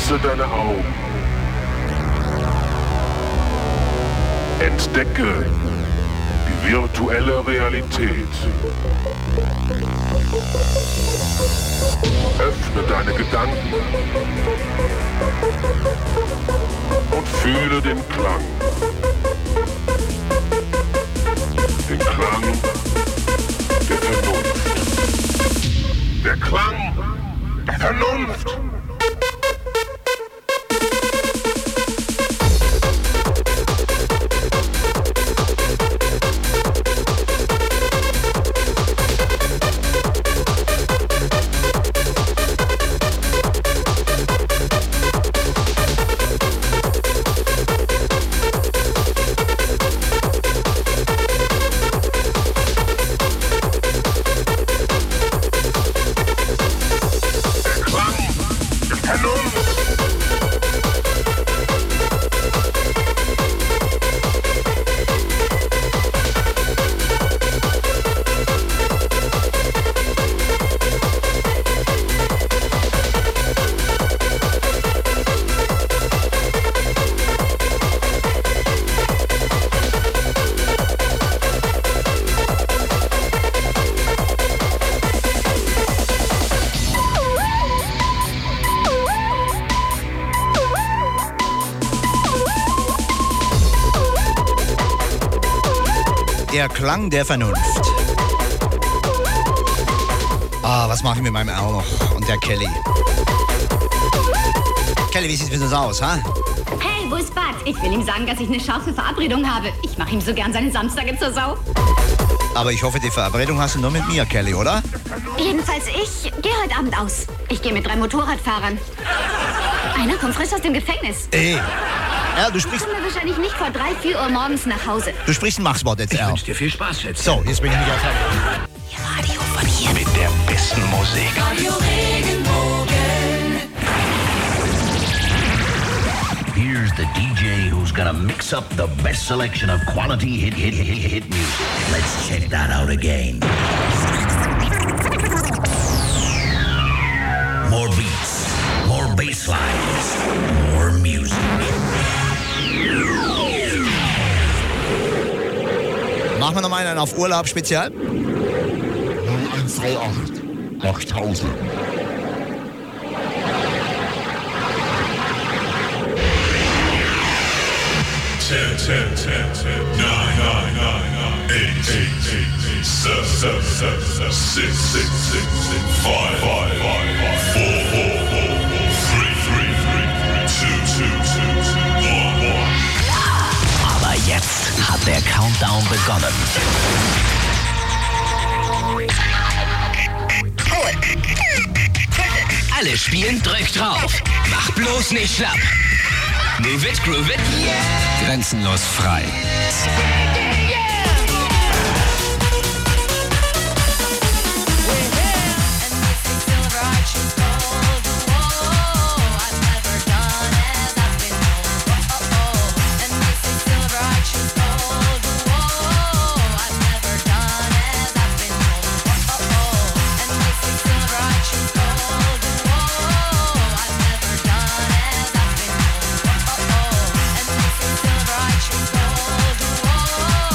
Schließe deine Augen. Entdecke die virtuelle Realität. Öffne deine Gedanken und fühle den Klang. Den Klang der Vernunft. Der Klang der Vernunft. Der Klang der Vernunft. Was mache ich mit meinem Al noch? Und der Kelly. Kelly, wie sieht's mit uns aus, ha? Hey, wo ist Bud? Ich will ihm sagen, dass ich eine scharfe Verabredung habe. Ich mache ihm so gern seine Samstage zur Sau. Aber ich hoffe, die Verabredung hast du nur mit mir, Kelly, oder? Jedenfalls, ich gehe heute Abend aus. Ich gehe mit 3 Motorradfahrern. Einer kommt frisch aus dem Gefängnis. Ja, du sprichst... Ich komme wahrscheinlich nicht vor 3, 4 Uhr morgens nach Hause. Du sprichst ein Machswort jetzt, Ich Al. wünsche dir viel Spaß, Schätzchen. So, jetzt bin ich wieder fertig. Radio von hier. Mit der besten Musik. Radio Regenbogen. Here's the DJ who's gonna mix up the best selection of quality hit music. Let's check that out again. More beats, more bass lines, more music. Machen wir noch mal einen auf Urlaub spezial? 0138 8000. Aber jetzt hat der Countdown begonnen. Alle spielen, drückt drauf. Mach bloß nicht schlapp. Move it, groove it. Yeah. Grenzenlos frei. Oh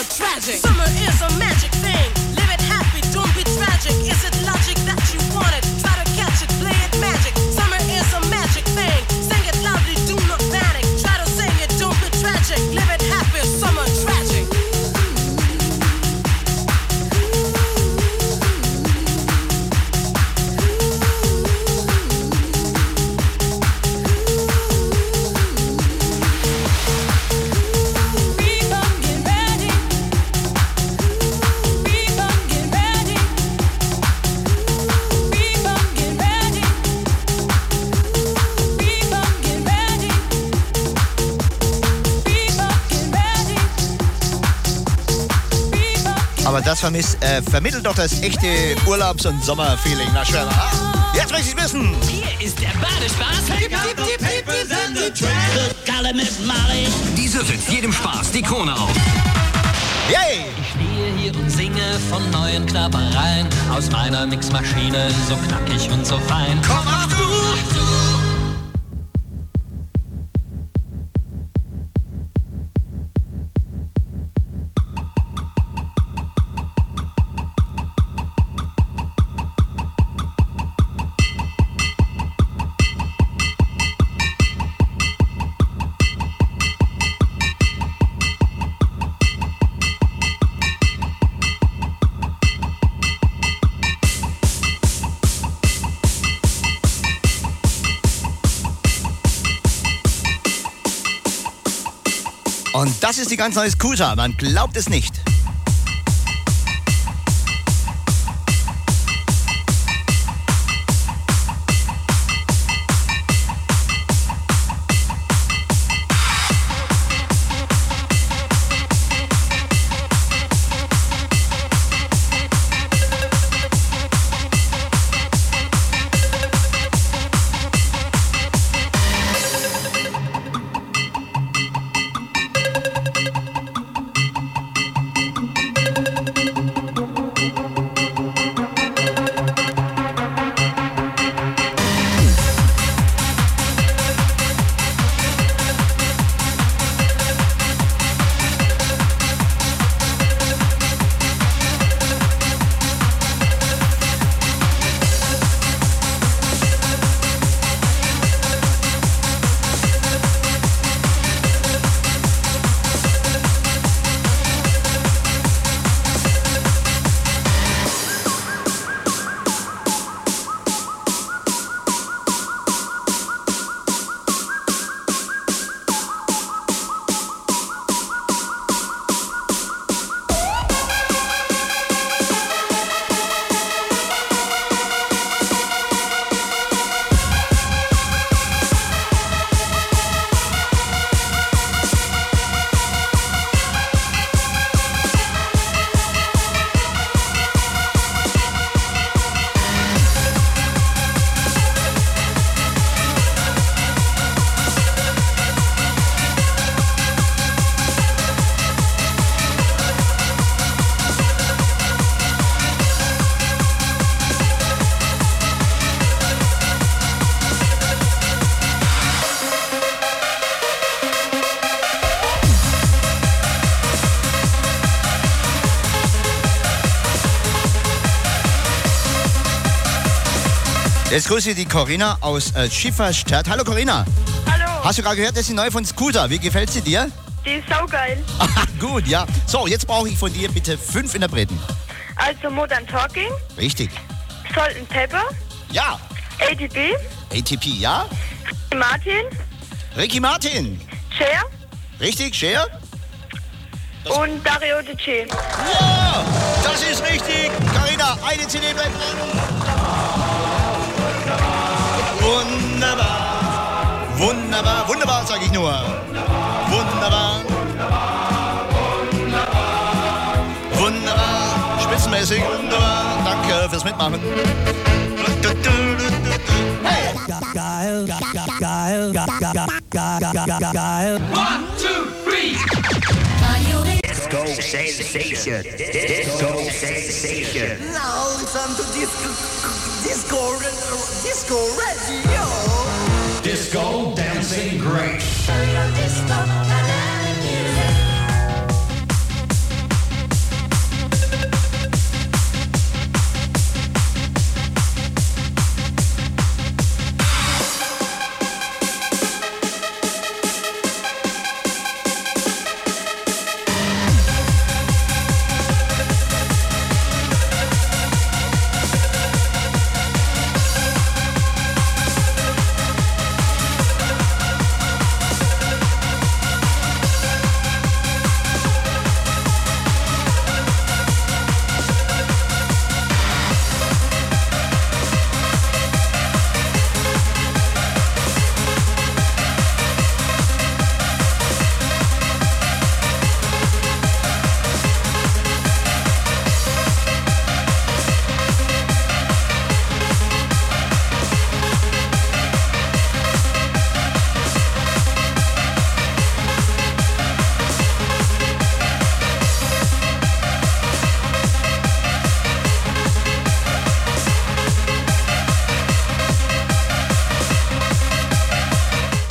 tragic. Summer is a magic thing. Live it happy, don't be tragic. Is it logic that you want it? Try to catch it, play it magic. Summer is a magic thing. Sing it loudly, do not panic. Try to sing it, don't be tragic. Live it happy, summer tragic. Aber das vermittelt doch das echte Urlaubs- und Sommerfeeling. Na schön, jetzt möchte ich wissen. Hier ist der Badespaß. Diese setzt jedem Spaß die Krone auf. Yay! Ich stehe hier und singe von neuen Knabbereien aus meiner Mixmaschine, so knackig und so fein. Komm, mach du! Und das ist die ganz neue Scooter, man glaubt es nicht. Jetzt grüße ich die Corinna aus Schifferstadt. Hallo Corinna. Hallo. Hast du gerade gehört, das ist die neue von Scooter. Wie gefällt sie dir? Die ist saugeil. Gut, ja. So, jetzt brauche ich von dir bitte 5 Interpreten. Also Modern Talking. Richtig. Salt and Pepper. Ja. ATP. ATP, ja. Martin. Ricky Martin. Cher. Richtig, Cher. Und Dario DJ. Ja, das ist richtig. Carina, eine CD bleibt dran. Wunderbar. Wunderbar, wunderbar, sage ich nur. Wunderbar. Wunderbar. Spitzenmäßig, wunderbar. Danke fürs Mitmachen. Hey. Geil, geil, geil. 1, 2, 3. Disco sensation. Disco sensation. Now listen to disco radio. Disco dancing great.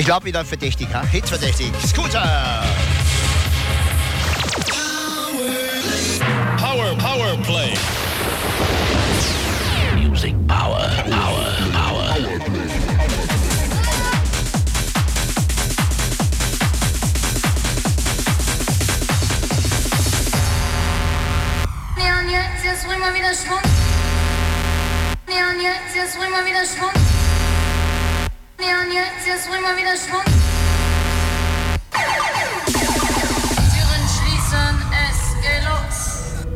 glaube wieder verdächtig, ha? Hitverdächtig. Scooter! Power Play. Music power. Und jetzt bringen wir wieder Schwung. Und jetzt bringen wir wieder Schwung. Und jetzt bringen wir wieder Schwung. Türen schließen, es geht los.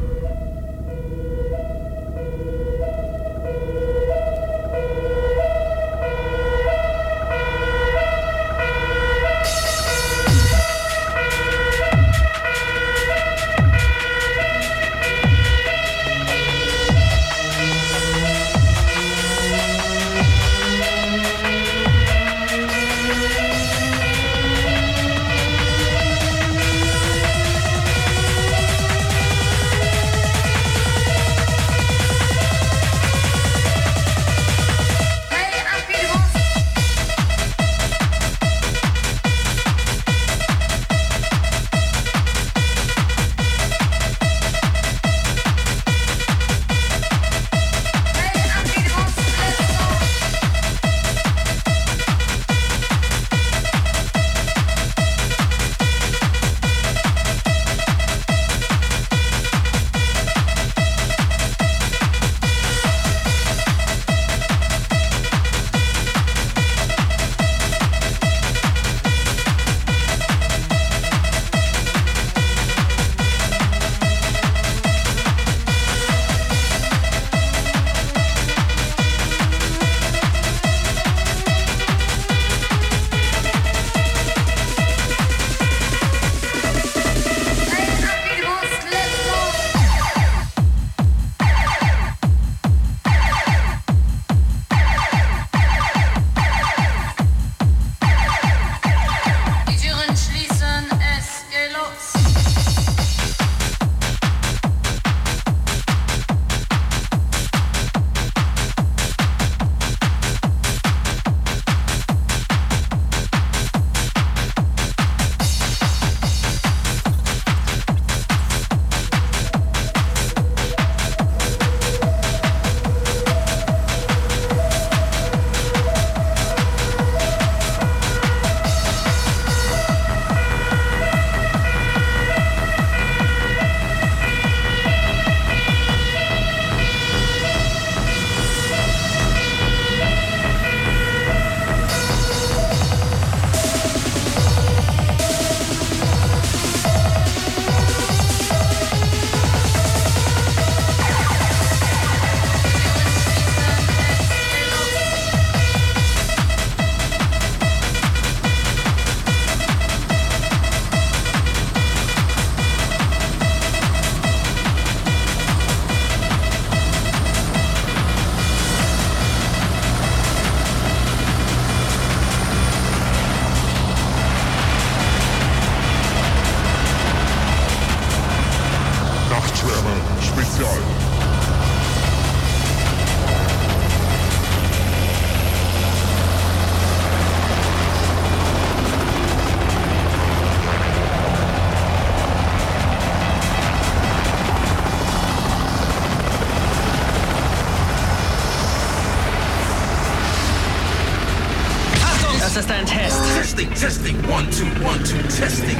Das ist ein Test. Testing, 1, 2, 1, 2, testing, 1, 2.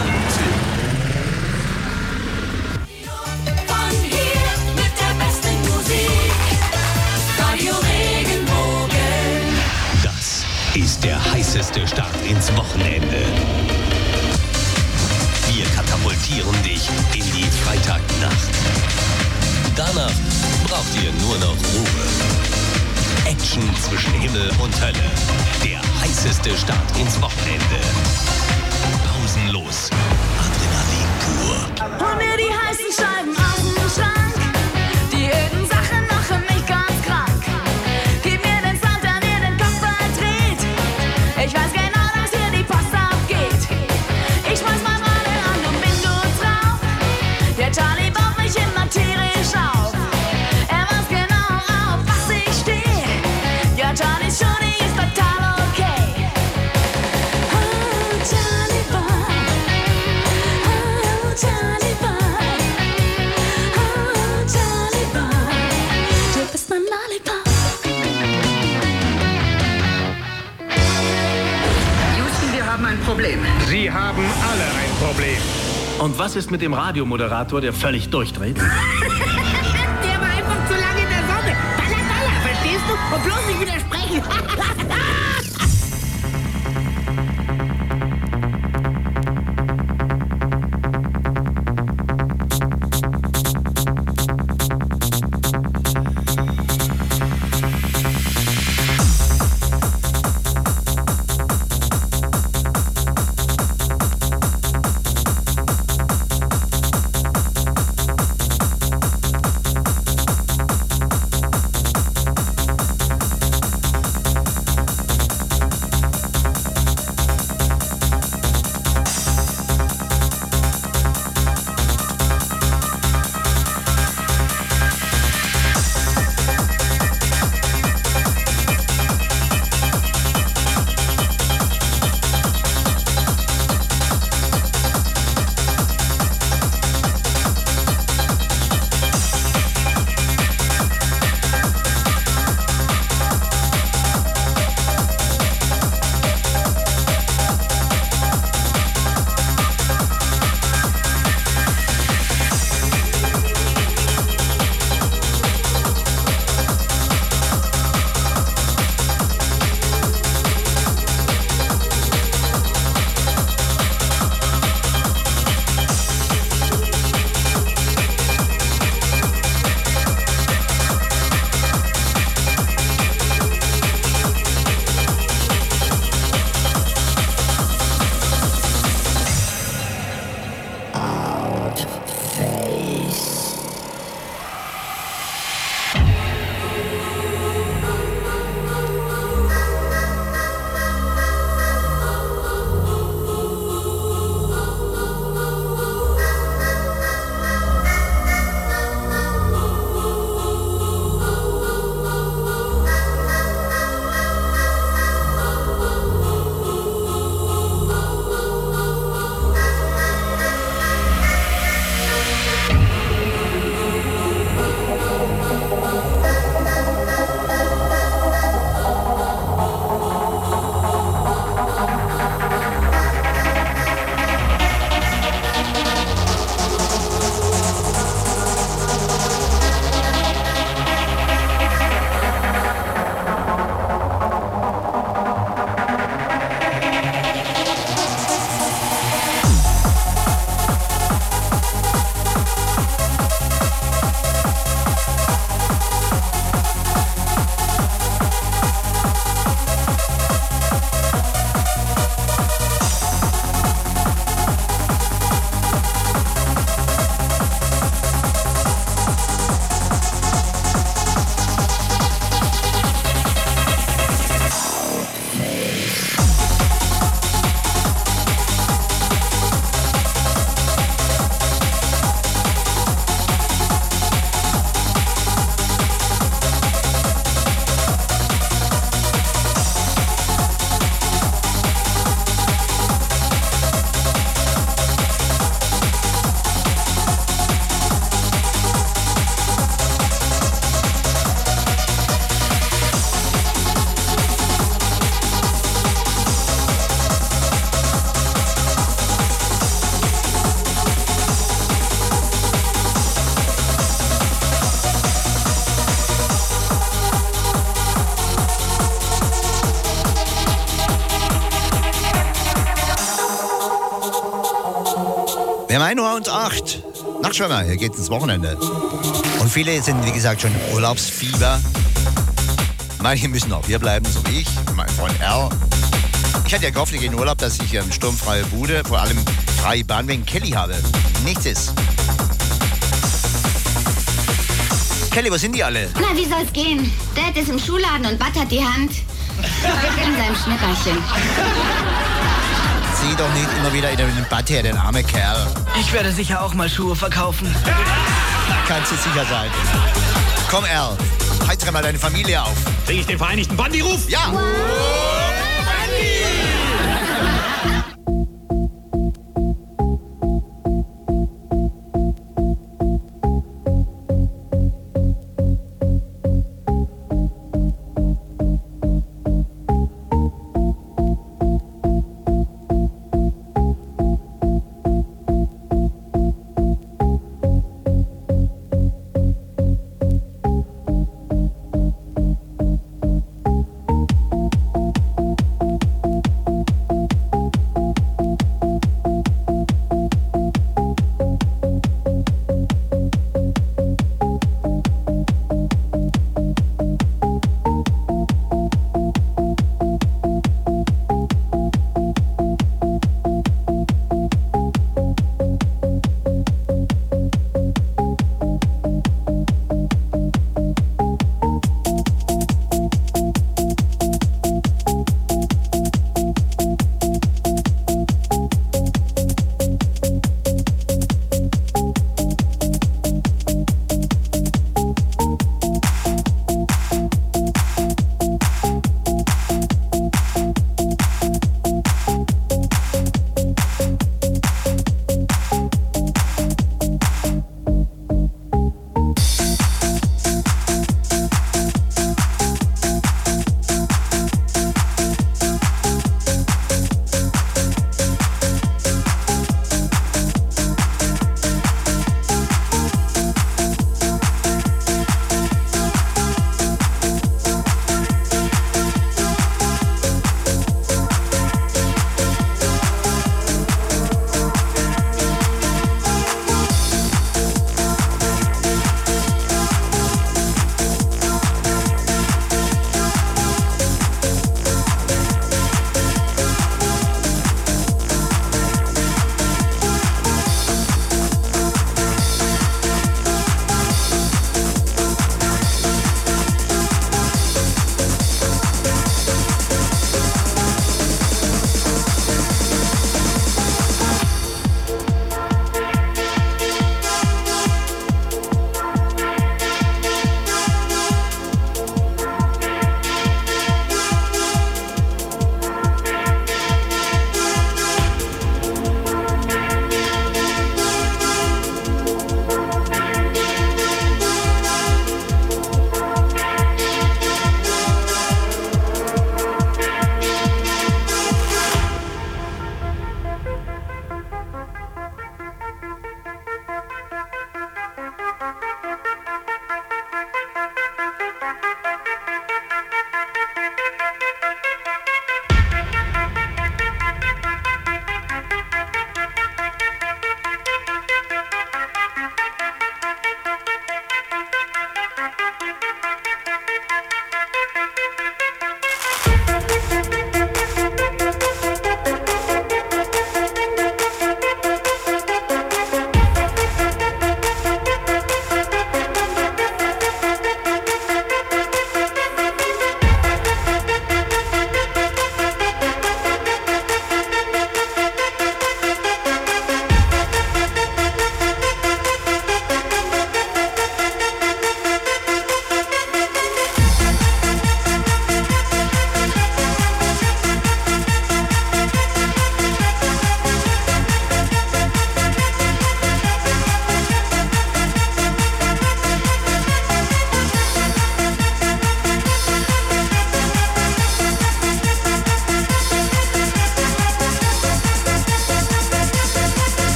Von hier mit der besten Musik. Radio Regenbogen. Das ist der heißeste Start ins Wochenende. Wir katapultieren dich in die Freitagnacht. Danach braucht ihr nur noch Ruhe. Action zwischen Himmel und Hölle. Der heißeste Start ins Wochenende. Pausenlos. Adrenalin pur. Hol mir die heißen Scheiben aus dem Schrank. Die öden Sachen machen mich ganz krank. Gib mir den Sound, der dir den Kopf verdreht. Ich weiß genau, dass hier die Post abgeht. Ich schmeiß mein Radio an und bin gut drauf. Der Charlie baut mich immer tierisch auf. Er weiß genau, auf was ich stehe. Ja, Charlie's Johnny ist total okay. Problem. Sie haben alle ein Problem. Und was ist mit dem Radiomoderator, der völlig durchdreht? Der war einfach zu lange in der Sonne. Balla, verstehst du? Und bloß nicht widersprechen. Wir haben 1:08 Uhr. Nachtschwimmer, hier geht's ins Wochenende. Und viele sind, wie gesagt, schon im Urlaubsfieber. Manche müssen auch hier bleiben, so wie ich, mein Freund Al. Ich hatte ja gehofft, ich gehe in Urlaub, dass ich sturmfreie Bude, vor allem freie Bahn wegen Kelly habe. Nichts ist. Kelly, wo sind die alle? Na, wie soll's gehen? Dad ist im Schuhladen und Bud hat die Hand in seinem Schnipperchen. Zieh doch nicht immer wieder in den Bad her, den arme Kerl. Ich werde sicher auch mal Schuhe verkaufen. Kannst du sicher sein. Komm, Al, heitere mal deine Familie auf. Krieg ich den Vereinigten Bandiruf? Ja!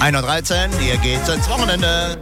1:13 Uhr, hier geht's ins Wochenende.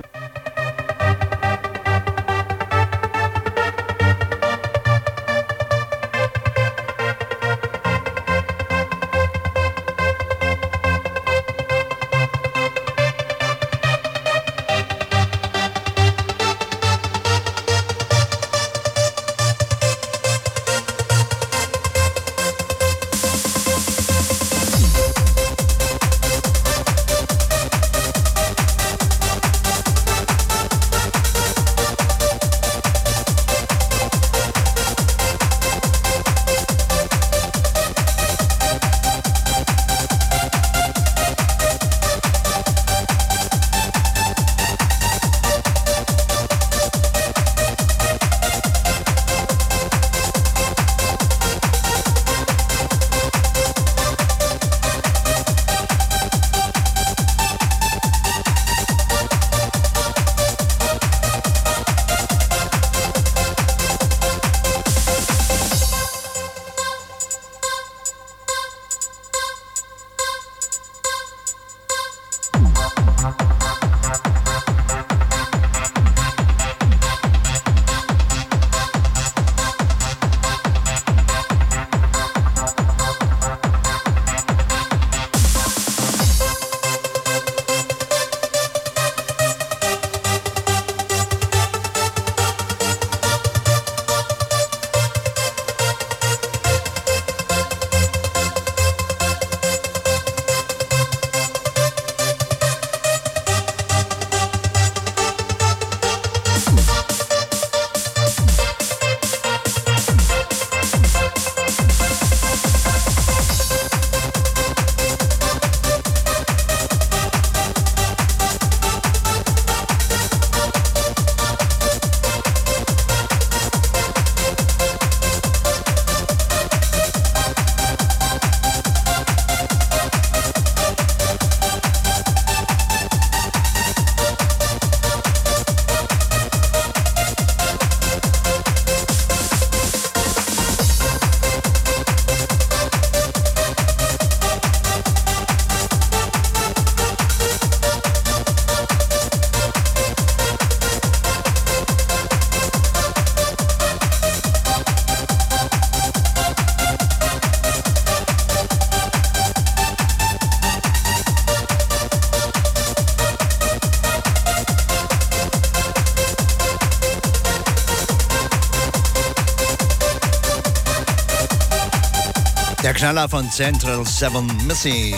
Der Knaller von Central 7 Missing.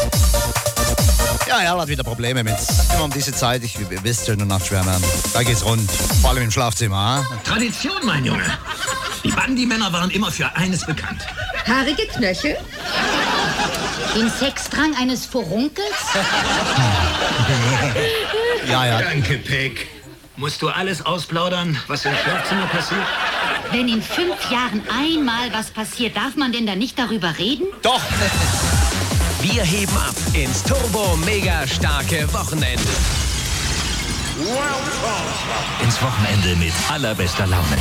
Ja, er hat wieder Probleme mit. Immer um diese Zeit, ihr wisst ja, nur Nachtschwärmer. Da geht's rund. Vor allem im Schlafzimmer. Tradition, mein Junge. Die Bandymänner waren immer für eines bekannt. Haarige Knöchel? Den Sexdrang eines Furunkels? Ja. Danke, Peck. Musst du alles ausplaudern, was im Schlafzimmer passiert? Wenn in 5 Jahren einmal was passiert, darf man denn da nicht darüber reden? Doch! Wir heben ab ins turbo-mega-starke Wochenende. Ins Wochenende mit allerbester Laune.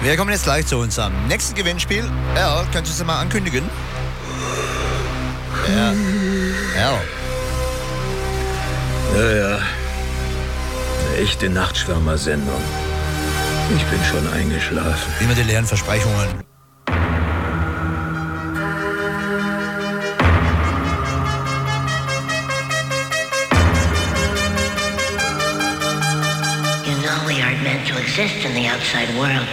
Wir kommen jetzt gleich zu unserem nächsten Gewinnspiel. Earl, könntest du es mal ankündigen? Earl. Ja. Eine echte Nachtschwärmer-Sendung. Ich bin schon eingeschlafen. Immer die leeren Versprechungen. You know we aren't meant to exist in the outside world.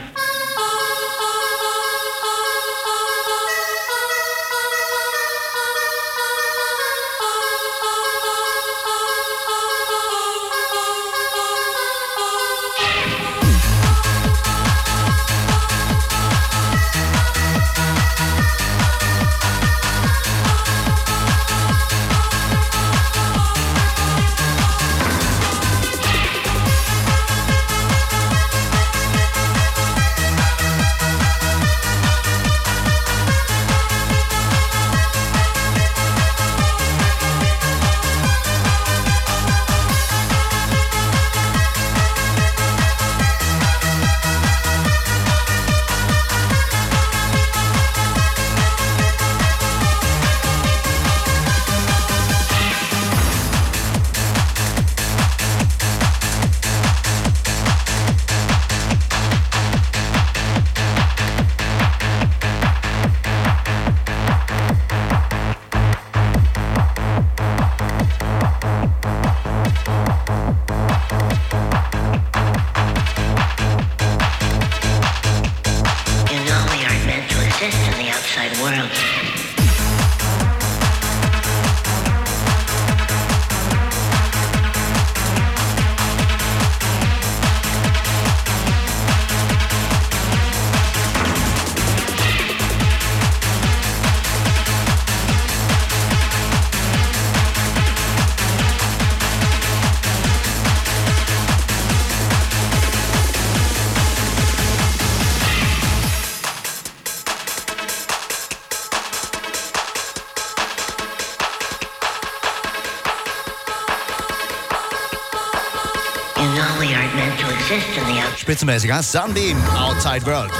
Spitzenmäßig, hast Sunbeam, Outside World.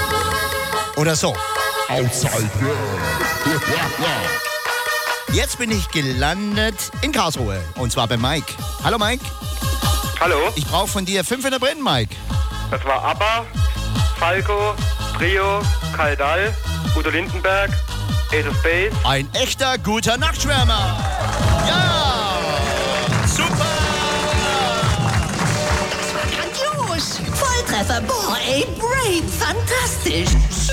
Oder so. Outside World. Jetzt bin ich gelandet in Karlsruhe. Und zwar bei Mike. Hallo Mike. Hallo. Ich brauche von dir 5 Brennen, Mike. Das war ABBA, Falco, Trio, Kaldal, Udo Lindenberg, Ace of Base. Ein echter guter Nachtschwärmer. Ja! Super! Grandios! Volltreffer! Boah, ey, Brain! Fantastisch!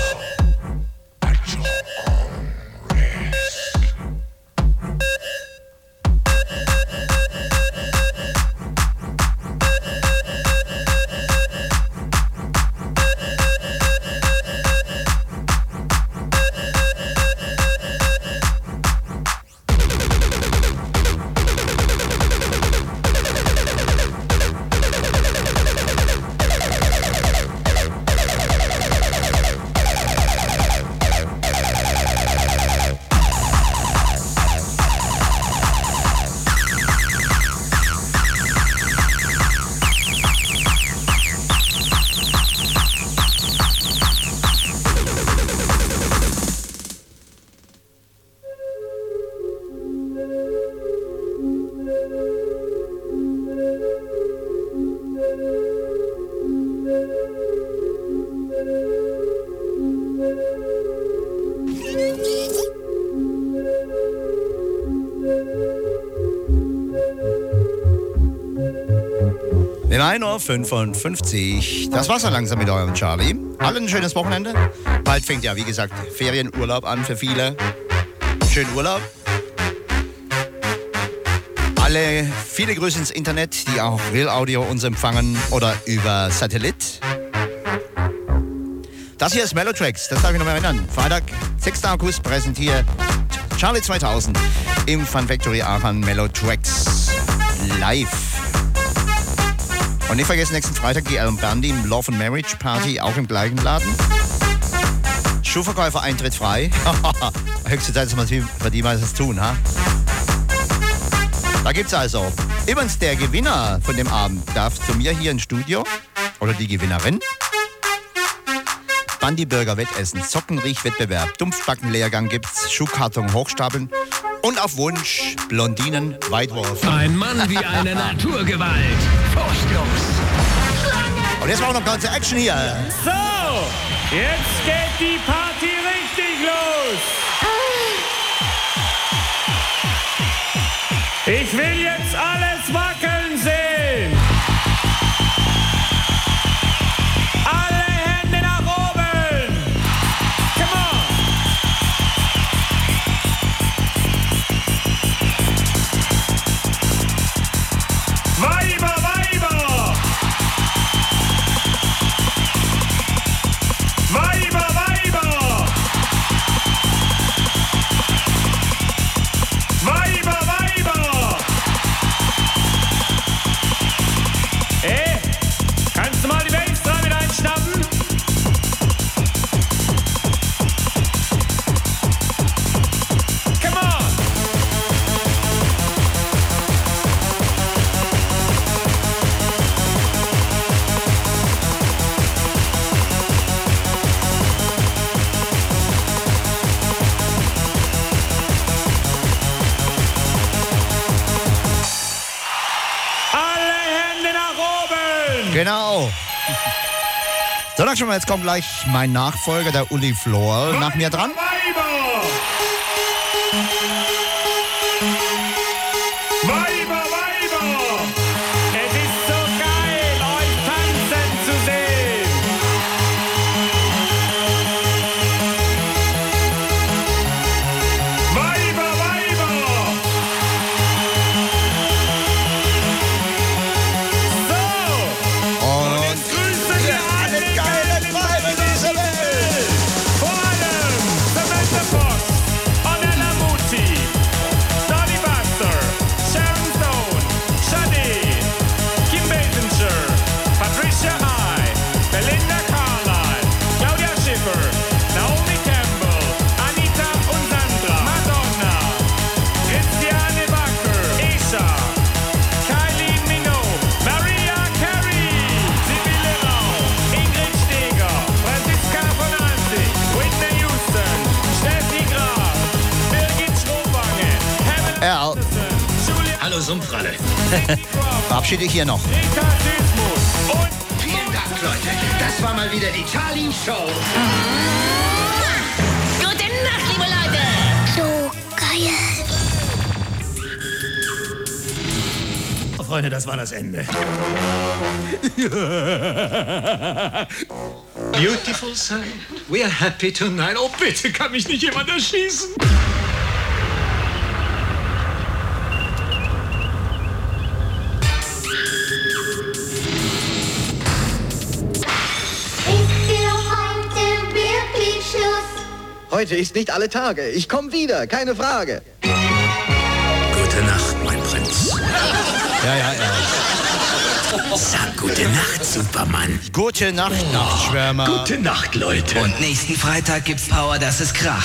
In 1:55 Uhr. Das war's dann langsam mit eurem Charlie. Allen ein schönes Wochenende. Bald fängt ja, wie gesagt, Ferienurlaub an für viele. Schönen Urlaub. Viele Grüße ins Internet, die auch Real Audio uns empfangen oder über Satellit. Das hier ist Melotracks, das darf ich noch mal erinnern. Freitag, 6. August präsentiert Charlie 2000 im Fun Factory Aachen Melotracks live. Und nicht vergessen, nächsten Freitag die Alan Bandy im Love and Marriage Party, auch im gleichen Laden. Schuhverkäufer Eintritt frei. Höchste Zeit, dass wir für die mal was tun, ha? Da gibt's also. Übrigens, der Gewinner von dem Abend darf zu mir hier ins Studio, oder die Gewinnerin. Andi-Burger-Wettessen, Sockenriech-Wettbewerb, Dumpfbacken-Lehrgang gibt's, Schuhkarton hochstapeln und auf Wunsch Blondinen-Weitwurf. Ein Mann wie eine Naturgewalt. Furchtlos. Und jetzt machen wir noch ganze Action hier. So, jetzt geht die Party richtig los. Ich will jetzt alles wackeln sehen. Alle Hände nach oben. Come on. Weiber, Weiber. Weiber, Weiber. Weiber, Weiber. Kannst du mal die Bassdrum mit einschnappen? Come on! Alle Hände nach oben! Genau. So, dann schon mal, jetzt kommt gleich mein Nachfolger, der Uli Flor, nach mir dran. Weiber! Weiber, Weiber! Es ist so geil, euch tanzen zu sehen! Weiber, Weiber! So! Und jetzt grüßen wir alle geilen Weiber dieser Welt! Vor allem Samantha Fox, Ornella Muti, Dolly Buster, Sharon Stone, Shadi, Kim Basinger, Patricia High, Belinda Carlisle, Claudia Schiffer, Naomi Campbell, Anita und Sandra, Madonna, Christiane Backer, Isha, Kylie Minogue, Maria Carey, Sibylle Rau, Ingrid Steger, Franziska von Alsig, Whitney Houston, Steffi Graf, Birgit Schrobange, Helen Al, Hallo Sumpfralle. verabschiede ich hier noch. Rita Süßmuth und Vielen Dank, Leute. Das war mal wieder die Charlie Show. Gute Nacht, liebe Leute. So geil. Freunde, das war das Ende. Beautiful son. We are happy tonight. Oh, bitte, kann mich nicht jemand erschießen? Heute ist nicht alle Tage. Ich komme wieder, keine Frage. Gute Nacht, mein Prinz. Ja. Sag gute Nacht, Superman. Gute Nacht, Nachtschwärmer. Gute Nacht, Leute. Und nächsten Freitag gibt's Power, dass es kracht.